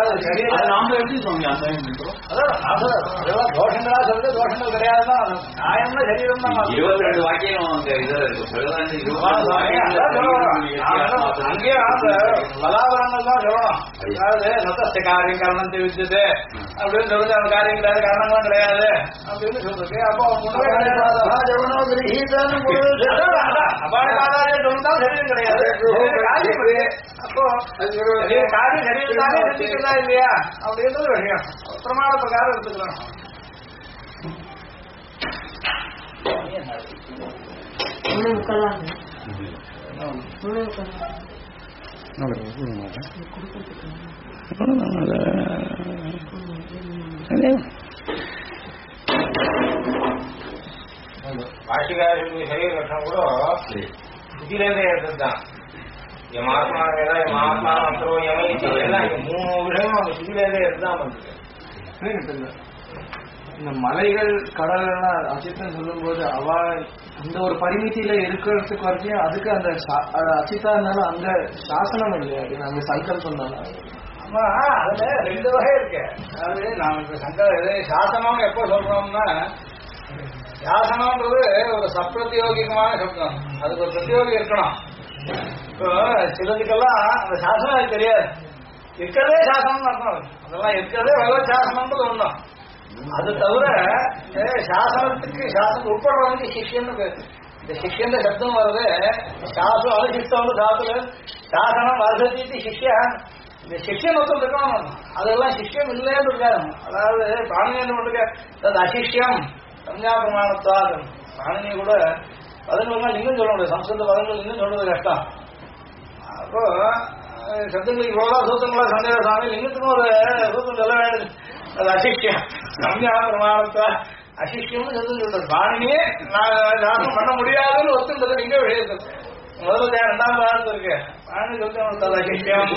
B: தோஷங்களா சொல்றது தோஷங்கள் கிடையாதுதான். காயம்னா சரீரம் தான்
C: 22 வாக்கியம்
B: அங்கேயே பலாபரங்கள் தான் சொல்லணும். அதாவது நத்தஸ்த காரியம் கரணம் தெரிவிச்சது அப்படின்னு சொல்றது அந்த காரியங்கள் காரணங்களும் கிடையாது அப்படின்னு சொல்றது. அப்போ அபாயபாதாரிய சொல்லிருந்தாலும் சரீரம் கிடையாது. அப்போ காரியம் சரீரத்தானே செஞ்சுக்கிறதா இல்லையா அப்படின்றது விஷயம் பிரமாண பிரகாரம் எடுத்துக்கலாம்.
G: பாஷிகாரனுடைய சரீர லட்சணம் கூட புத்தியிலேருந்தே எடுத்ததுதான். என் ஆத்மா வேதா என் ஆத்மா அப்புறம் எல்லாம் 3 விஷயமும் அவங்க புத்தியிலேருந்தே எடுத்துதான் பண்றது.
H: இந்த மலைகள் கடல்கள்லாம் அச்சித்தன் சொல்லும் போது அவ அந்த ஒரு பரிமிதியில இருக்கிறதுக்கு வரைக்கும் அதுக்கு அந்த அச்சித்தா இருந்தாலும் அங்க சாசனம் இல்லையா, அங்க சங்கல்பம் தானே.
B: ஆமா அதுல 2 வகை இருக்கு. அதாவது நாம இப்ப சங்கர சாசனம் எப்போ சொல்றோம்னா சாசனம்ன்றது ஒரு சப்பிரத்தியோகிகமான சப்தம். அதுக்கு ஒரு பிரத்தியோகி இருக்கணும். இப்போ சிலதுக்கெல்லாம் அந்த சாசனம் அது தெரியாது. இருக்கிறதே சாசனம் அர்த்தம். அதெல்லாம் இருக்கிறதே பகவத் சாசனம்ன்றது ஒண்ணும். அது தவிர சாசனத்துக்கு சாசனம் உட்படுறவனுக்கு சிஷ்யன்னு பேரு. இந்த சிஷ்யன்ற சப்தம் வருது சாசனம் அனுசிஷ்டம் சாத்துல சாசனம் வருஷத்தி சிஷ்யன். இந்த சிஷ்யன் ஒருத்தம் இருக்கணும். அதெல்லாம் சிஷ்யம் இல்லைன்னு இருக்காது. அதாவது பாணினி என்ன பண்ணுங்க அது அசிஷ்யம் சம்யா பிரமாணத்தால் பாணினி கூட பதங்கள் லிங்கம் சொல்ல முடியாது. சம்ஸ்கிருத பதங்கள் லிங்கம் சொல்றது கஷ்டம். அப்போ சப்தங்களுக்கு இவ்வளவு சூத்திரங்களா சந்தேக சாமி லிங்கத்துக்கும் ஒரு சூத்திரம் சொல்ல வேண்டியது. அது அசிஷ்யம் சம்யா பிரமாணத்தால் அசிஷ்யம்னு சொல்றது. பாணினியே நான் பண்ண முடியாதுன்னு ஒத்துன்றது லிங்க விஷயத்துக்கு முதல்ல 2ஆம் பாகத்து இருக்கு. பாணி சொல்லியம்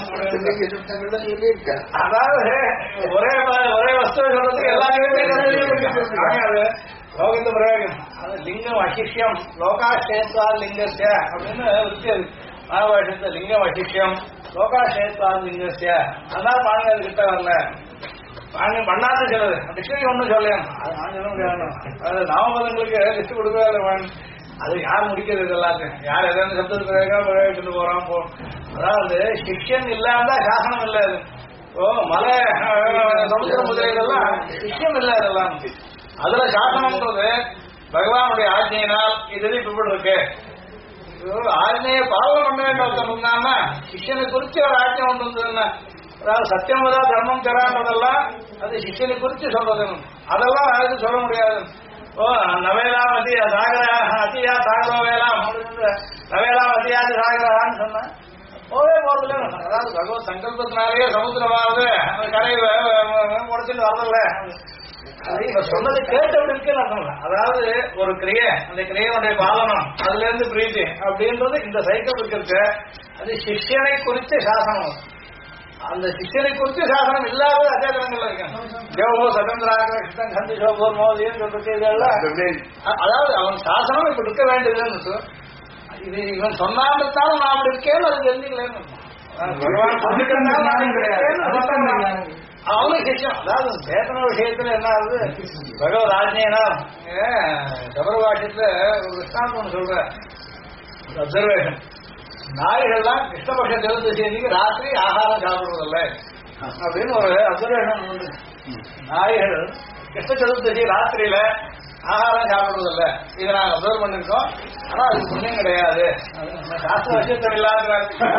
B: அதாவது ஒரே வஸ்துவை சொல்றதுக்கு எல்லாருமே லோகித்த பிரயோகம். அது லிங்கம் அசிஷ்யம் லோகாஷேத்வா லிங்கஸ்ய அப்படின்னு விருத்தி. மகாபாஷ்யத்துல லிங்கம் அசிஷ்யம் லோகாஷேத்வா லிங்கஸ்ய. அதனால பாணி அது கிட்ட வரல. பாணி பண்ணாத சொல்லுது. டிக்ஷனரி ஒன்றும் சொல்லலாம். அது நான் சொல்ல முடியாது. அது நாமபதங்களுக்கு லிஸ்ட் கொடுக்கவே அது யார் முடிக்கிறது எல்லாத்தையும் யார் எதாவது சப்தத்துக்கு போறான் போ. அதாவது சிஷ்யன் இல்லாம சாசனம் இல்ல. அது ஓ மலை சமுத்திர முதலைகள்லாம் சிஷ்யம் இல்ல. அதெல்லாம் அதுல சாசனம்ன்றது பகவானுடைய ஆஜ்ஞையினால் இது இப்படி இருக்கு. ஆஜ்ஞையை பாவம் பண்ண வேண்டிய ஒருத்தன் இருந்தான்னா சிஷ்யனை குறிச்சு ஒரு ஆஜ்ஞை ஒன்று இருந்ததுன்னா அதாவது சத்தியமதா தர்மம் தரான்றதெல்லாம் அது சிஷ்யனை குறிச்சு சொல்றது. அதெல்லாம் அது சொல்ல முடியாது. ஓ நவேலாம் அதியா சாகர அதியா சாகரோ வேலாம் நவேலாம் அதியாது சாகரான்னு சொன்ன போவே போறதில்ல. அதாவது பகவத் சங்கல்பத்தினாலேயே சமுத்திரமாவது அந்த கரையை முடிச்சுட்டு வரதில்ல. சொன்னது கேட்டபடி இருக்குன்னு அர்த்தம் இல்லை. அதாவது ஒரு கிரியை அந்த கிரியையுடைய பாலனம் அதுல இருந்து பிரீத்தி அப்படின்றது இந்த சைக்கிள் இருக்கிறது. அது சிஷ்யனை குறிச்ச சாசனம். அந்த சிஷ்யனை குறித்து சாசனம் இல்லாத அத்தியாசனங்கள்ல இருக்காங்க. தேவோ சதந்திராக கிருஷ்ணன் கந்தி சோபோர் மோதின்னு சொல்றது இதெல்லாம். அதாவது அவன் சாசனம் இப்ப இருக்க வேண்டியதுன்னு இது இவன் சொன்னாலும் நான் அப்படி இருக்கேன்னு அது தெரிஞ்சுக்கலன்னு அவனுக்கு சிஷ்யம். அதாவது சேத்தன விஷயத்துல என்ன ஆகுது, பகவத் ஆஜ்ஞனா சபரவாட்சத்துல ஒரு விஷாந்தம் ஒன்று சொல்ற அப்சர்வேஷன். நாய்கள்லாம் கிருஷ்ணபக்ஷ தேவதசிக்கு ராத்திரி ஆகாரம் சாப்பிடுறதில்ல அப்படின்னு ஒரு அப்சர்வேஷன் உண்டு. நாய்கள் கிருஷ்ண சதுர்த்தசி ராத்திரியில ஆகாரம் சாப்பிடுறதில்ல, இதை நாங்க அப்சர்வ் பண்ணிருக்கோம். ஆனா அதுக்கு புண்ணியம் கிடையாது, சாஸ்திர விஷயத்தில் இல்லாத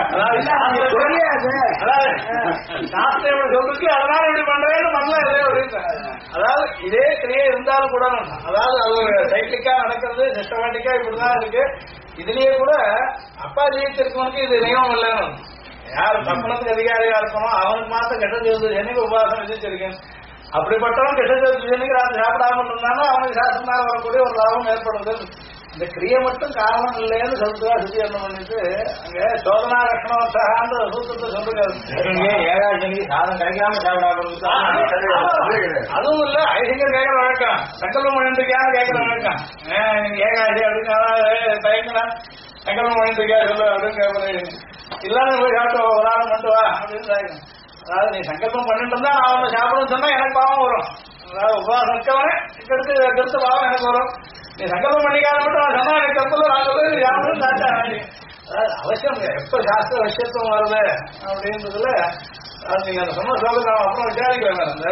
B: சாஸ்திரம் சொல்றதுக்கு அதனால இப்படி பண்றேன்னு பண்ணலாம் இதே அப்படின்னு. அதாவது இதே கிரியை இருந்தாலும் கூட, அதாவது அது ஒரு சைக்கிளிக்கா நடக்கிறது, சிஸ்டமேட்டிக்கா இப்படிதான் இருக்கு. இதுலயே கூட அப்பா ஜெயிச்சிருக்கவனுக்கு இது நியமம் இல்லைன்னு, யார் தப்பனத்துக்கு அதிகாரியா இருக்கணும் அவனுக்கு மாத்திரம் கெட்டது என்னைக்கு உபவாசம் விதிச்சிருக்கேன். அப்படிப்பட்டவன் கெட்டது ராத்திரி சாப்பிடாம இருந்தாலும் அவனுக்கு சாஸ்திரமாக வரக்கூடிய ஒரு லாபம் ஏற்படுது. இந்த கிரியை மட்டும் காரணம் இல்லைன்னு சொல்றதா சுத்திகரணம் பண்ணிட்டு அங்க சோதனா லட்சணவர்த்தான்ற சூத்திரத்தை சொல்லுங்க.
G: ஏகாதசிக்கு சாதம் கிடைக்காம சாப்பிடாம
B: அதுவும் இல்ல, ஐசிங்கர் கேட்கற வழக்கம், சங்கல்பம் பண்ணிருக்கியான்னு கேட்கற வழக்கம். ஏகாதசி அப்படின்னு தயங்கலாம், சங்கல்பம் பண்ணிருக்கியா சொல்லு அப்படின்னு கேட்கறது. இல்லாத போய் சாப்பிட்டு ஒரு ஆள் மட்டும் வா அப்படின்னு தயக்கம். அதாவது நீ சங்கல்பம் பண்ணிட்டு இருந்தா நான் அவனை சாப்பிடணும்னு சொன்னா எனக்கு பாவம் வரும். அதாவது உபவாசம் இருக்கவனே கருத்து பாவம் எனக்கு வரும். நீ சங்கல்பம் பண்ணிக்காத மட்டும் நான் சொன்னா எனக்கு கருத்துல நான் சொல்லி சாப்பிடணும் சாச்சா. அதாவது அவசியம் எப்ப சாஸ்திர விஷயத்துவம் வருது அப்படின்றதுல நீங்க அந்த சொன்ன சொல்ல நான் அப்புறம் விசாரிக்கலாம். அந்த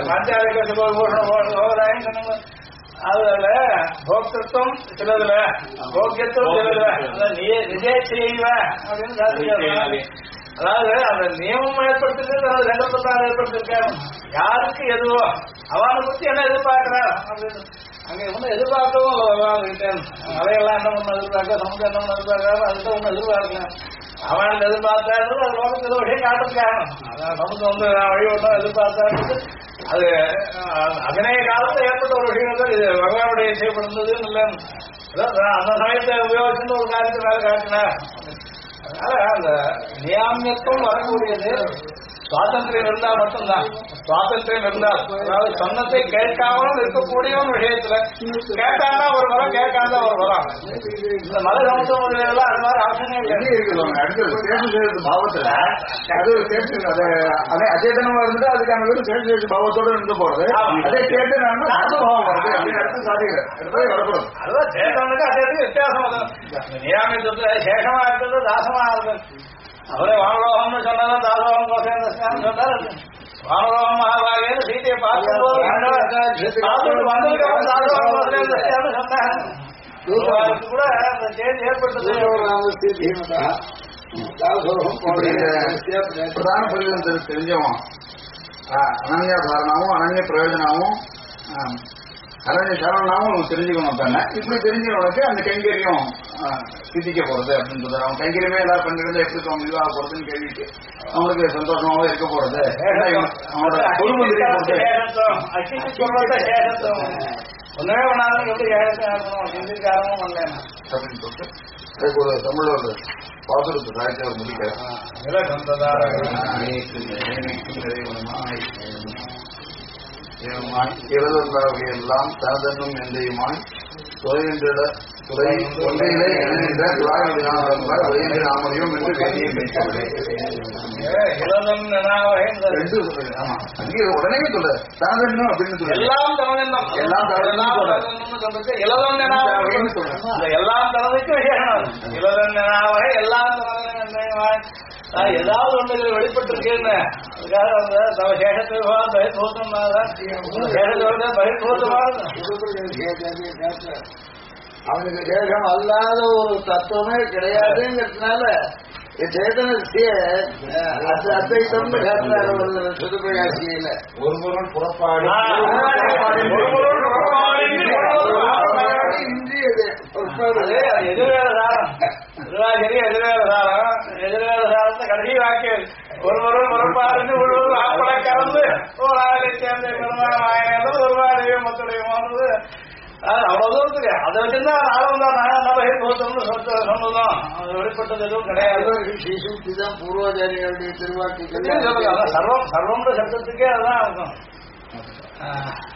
B: பாஞ்சாலிகம் சொன்ன அதுல போக்திருத்தம் சிலதுல, போக்கியத்துவம் சிலதுல, நிஜய செய்வ அப்படின்னு. அதாவது அந்த நியமம் ஏற்படுத்திட்டு தனது சங்கல்பத்தால் ஏற்படுத்திருக்காரு. யாருக்கு எதுவோ அவனை பத்தி என்ன எதிர்பார்க்கிறார் அப்படின்னு அங்க ஒன்னும் எதிர்பார்க்கவும் அதையெல்லாம் என்ன ஒண்ணு எதிர்பார்க்க, சமுதாயம் என்ன ஒண்ணு எதிர்பார்க்காரு, அதுதான் ஒண்ணு எதிர்பார்க்கலாம். அவன் எதிர்பார்த்தாரு அது லோகத்துக்கு ஏதோ விஷயம் காட்டுறதுக்காக அதான் சமுதாயம் வந்து வழிபட்டோம் எதிர்பார்த்தாரு. அது அபிநய காலத்துல ஏற்பட்ட ஒரு விஷயம், இது பகவானுடைய செய்யப்படுறதுன்னு இல்லை. அந்த சமயத்தை உபயோகிச்சுட்டு ஒரு காரியத்தை வேலை காட்டினார். அதனால அந்த நியாமியத்துவம் வரக்கூடியது சுவாதந்திரம் இருந்தா மட்டும்தான். சுவாதந்திரம் இருந்தால், அதாவது சொன்னத்தை கேட்காமலும் இருக்கக்கூடிய ஒரு விஷயத்துல கேட்டாண்டா ஒரு வரம், கேட்காண்டா ஒரு வரம். இந்த மத சமத்துவம் எல்லாம் அது மாதிரி அவசியம்
A: அடுத்தது பாவத்துல அது அதே அச்சேதனமா இருந்துட்டு அதுக்கான வீடு சேஷ பாவத்தோட இருந்து போறது. அதே கேட்டு பாவம் வருது அப்படின்னு அடுத்து சாதிக்கிறேன் வரக்கூடாது.
B: அதுதான் சேஷனுக்கு அதேக்கு வித்தியாசம். நியாமியத்துல சேஷமா இருக்கிறது தாசமா இருக்கு. அவரே வானலோகம்னு சொன்னாலும் தாசோகம் கோசேன்னு சொன்னாரு. வானலோகம் மகாபாகிய சீதையை பார்க்கும்போது கூட அந்த சேஞ்ச் ஏற்பட்டது.
A: பிரதான பரிதம் தெரிஞ்சவன் அனன்ய தாரணாவும் அனன்ய பிரயோஜனாவும் அனன்ய சரணாவும் தெரிஞ்சுக்கணும் தானே. இப்படி தெரிஞ்சவனுக்கு அந்த கைங்கரியம் சித்திக்க போறது அப்படின்றது. அவன் கைங்கரியமே எல்லாரும் பண்ணிருந்தா எப்படி அவன் இதுவாக போறதுன்னு கேள்விட்டு அவனுக்கு சந்தோஷமாவே இருக்க போறது. அவனோட குடும்பம்
B: ஒண்ணுமே பண்ணாலும் எப்படி சிந்திக்காரமும் பண்ணல
A: அப்படின்னு சொல்லிட்டு அதுக்கு ஒரு தமிழோட பாசுரத்தை சாய்ச்சி அவர் முடிக்கிறார். எல்லாம் தனதன்னும் எந்தையுமாய் துறையின்ற ஒன்றையிலே இணைந்த நாமரையும் என்று வேதியை பேசவில்லை. உடனே சொல்ல தனதன்னும் அப்படின்னு சொல்ல
B: எல்லாம் தனதன்னம்,
A: எல்லாம்
B: எல்லாம் தனதுக்கு விஷயம் இளதன்னாவை எல்லாம் தனதன்னைவாய் ஏதாவது ஒன்று வெளிப்பட்டிருக்கேன்னு அதுக்காக அந்த சேஷத்தை பகிர்ந்து
D: அவனுக்கு சேஷம் அல்லாத ஒரு தத்துவமே கிடையாதுங்கிறதுனால சேதனத்திய அத்வைத்தம் சுதுபிரகாசியில
G: ஒரு பொருள் புறப்பாடு
B: எதிர்வேதாரத்தை கடைசி வாக்கியம் ஒருவரும் பொறுப்பாருந்து ஒருவரும் ஆப்பட கலந்து ஒரு ஆளை சேர்ந்த பெருமாள் ஒருவாடைய மொத்தடைய போன்றது அவ்வளவு தூரத்துக்கு அதை வச்சிருந்தா ஆளும் தான் நபகோத்தம்னு சொன்னதும் அது வெளிப்பட்டது எதுவும் கிடையாது.
D: தான் பூர்வாச்சாரிகளுடைய திருவாக்கு
B: சர்வம் சர்வம்ன்ற சப்தத்துக்கே அதுதான் இருக்கும்.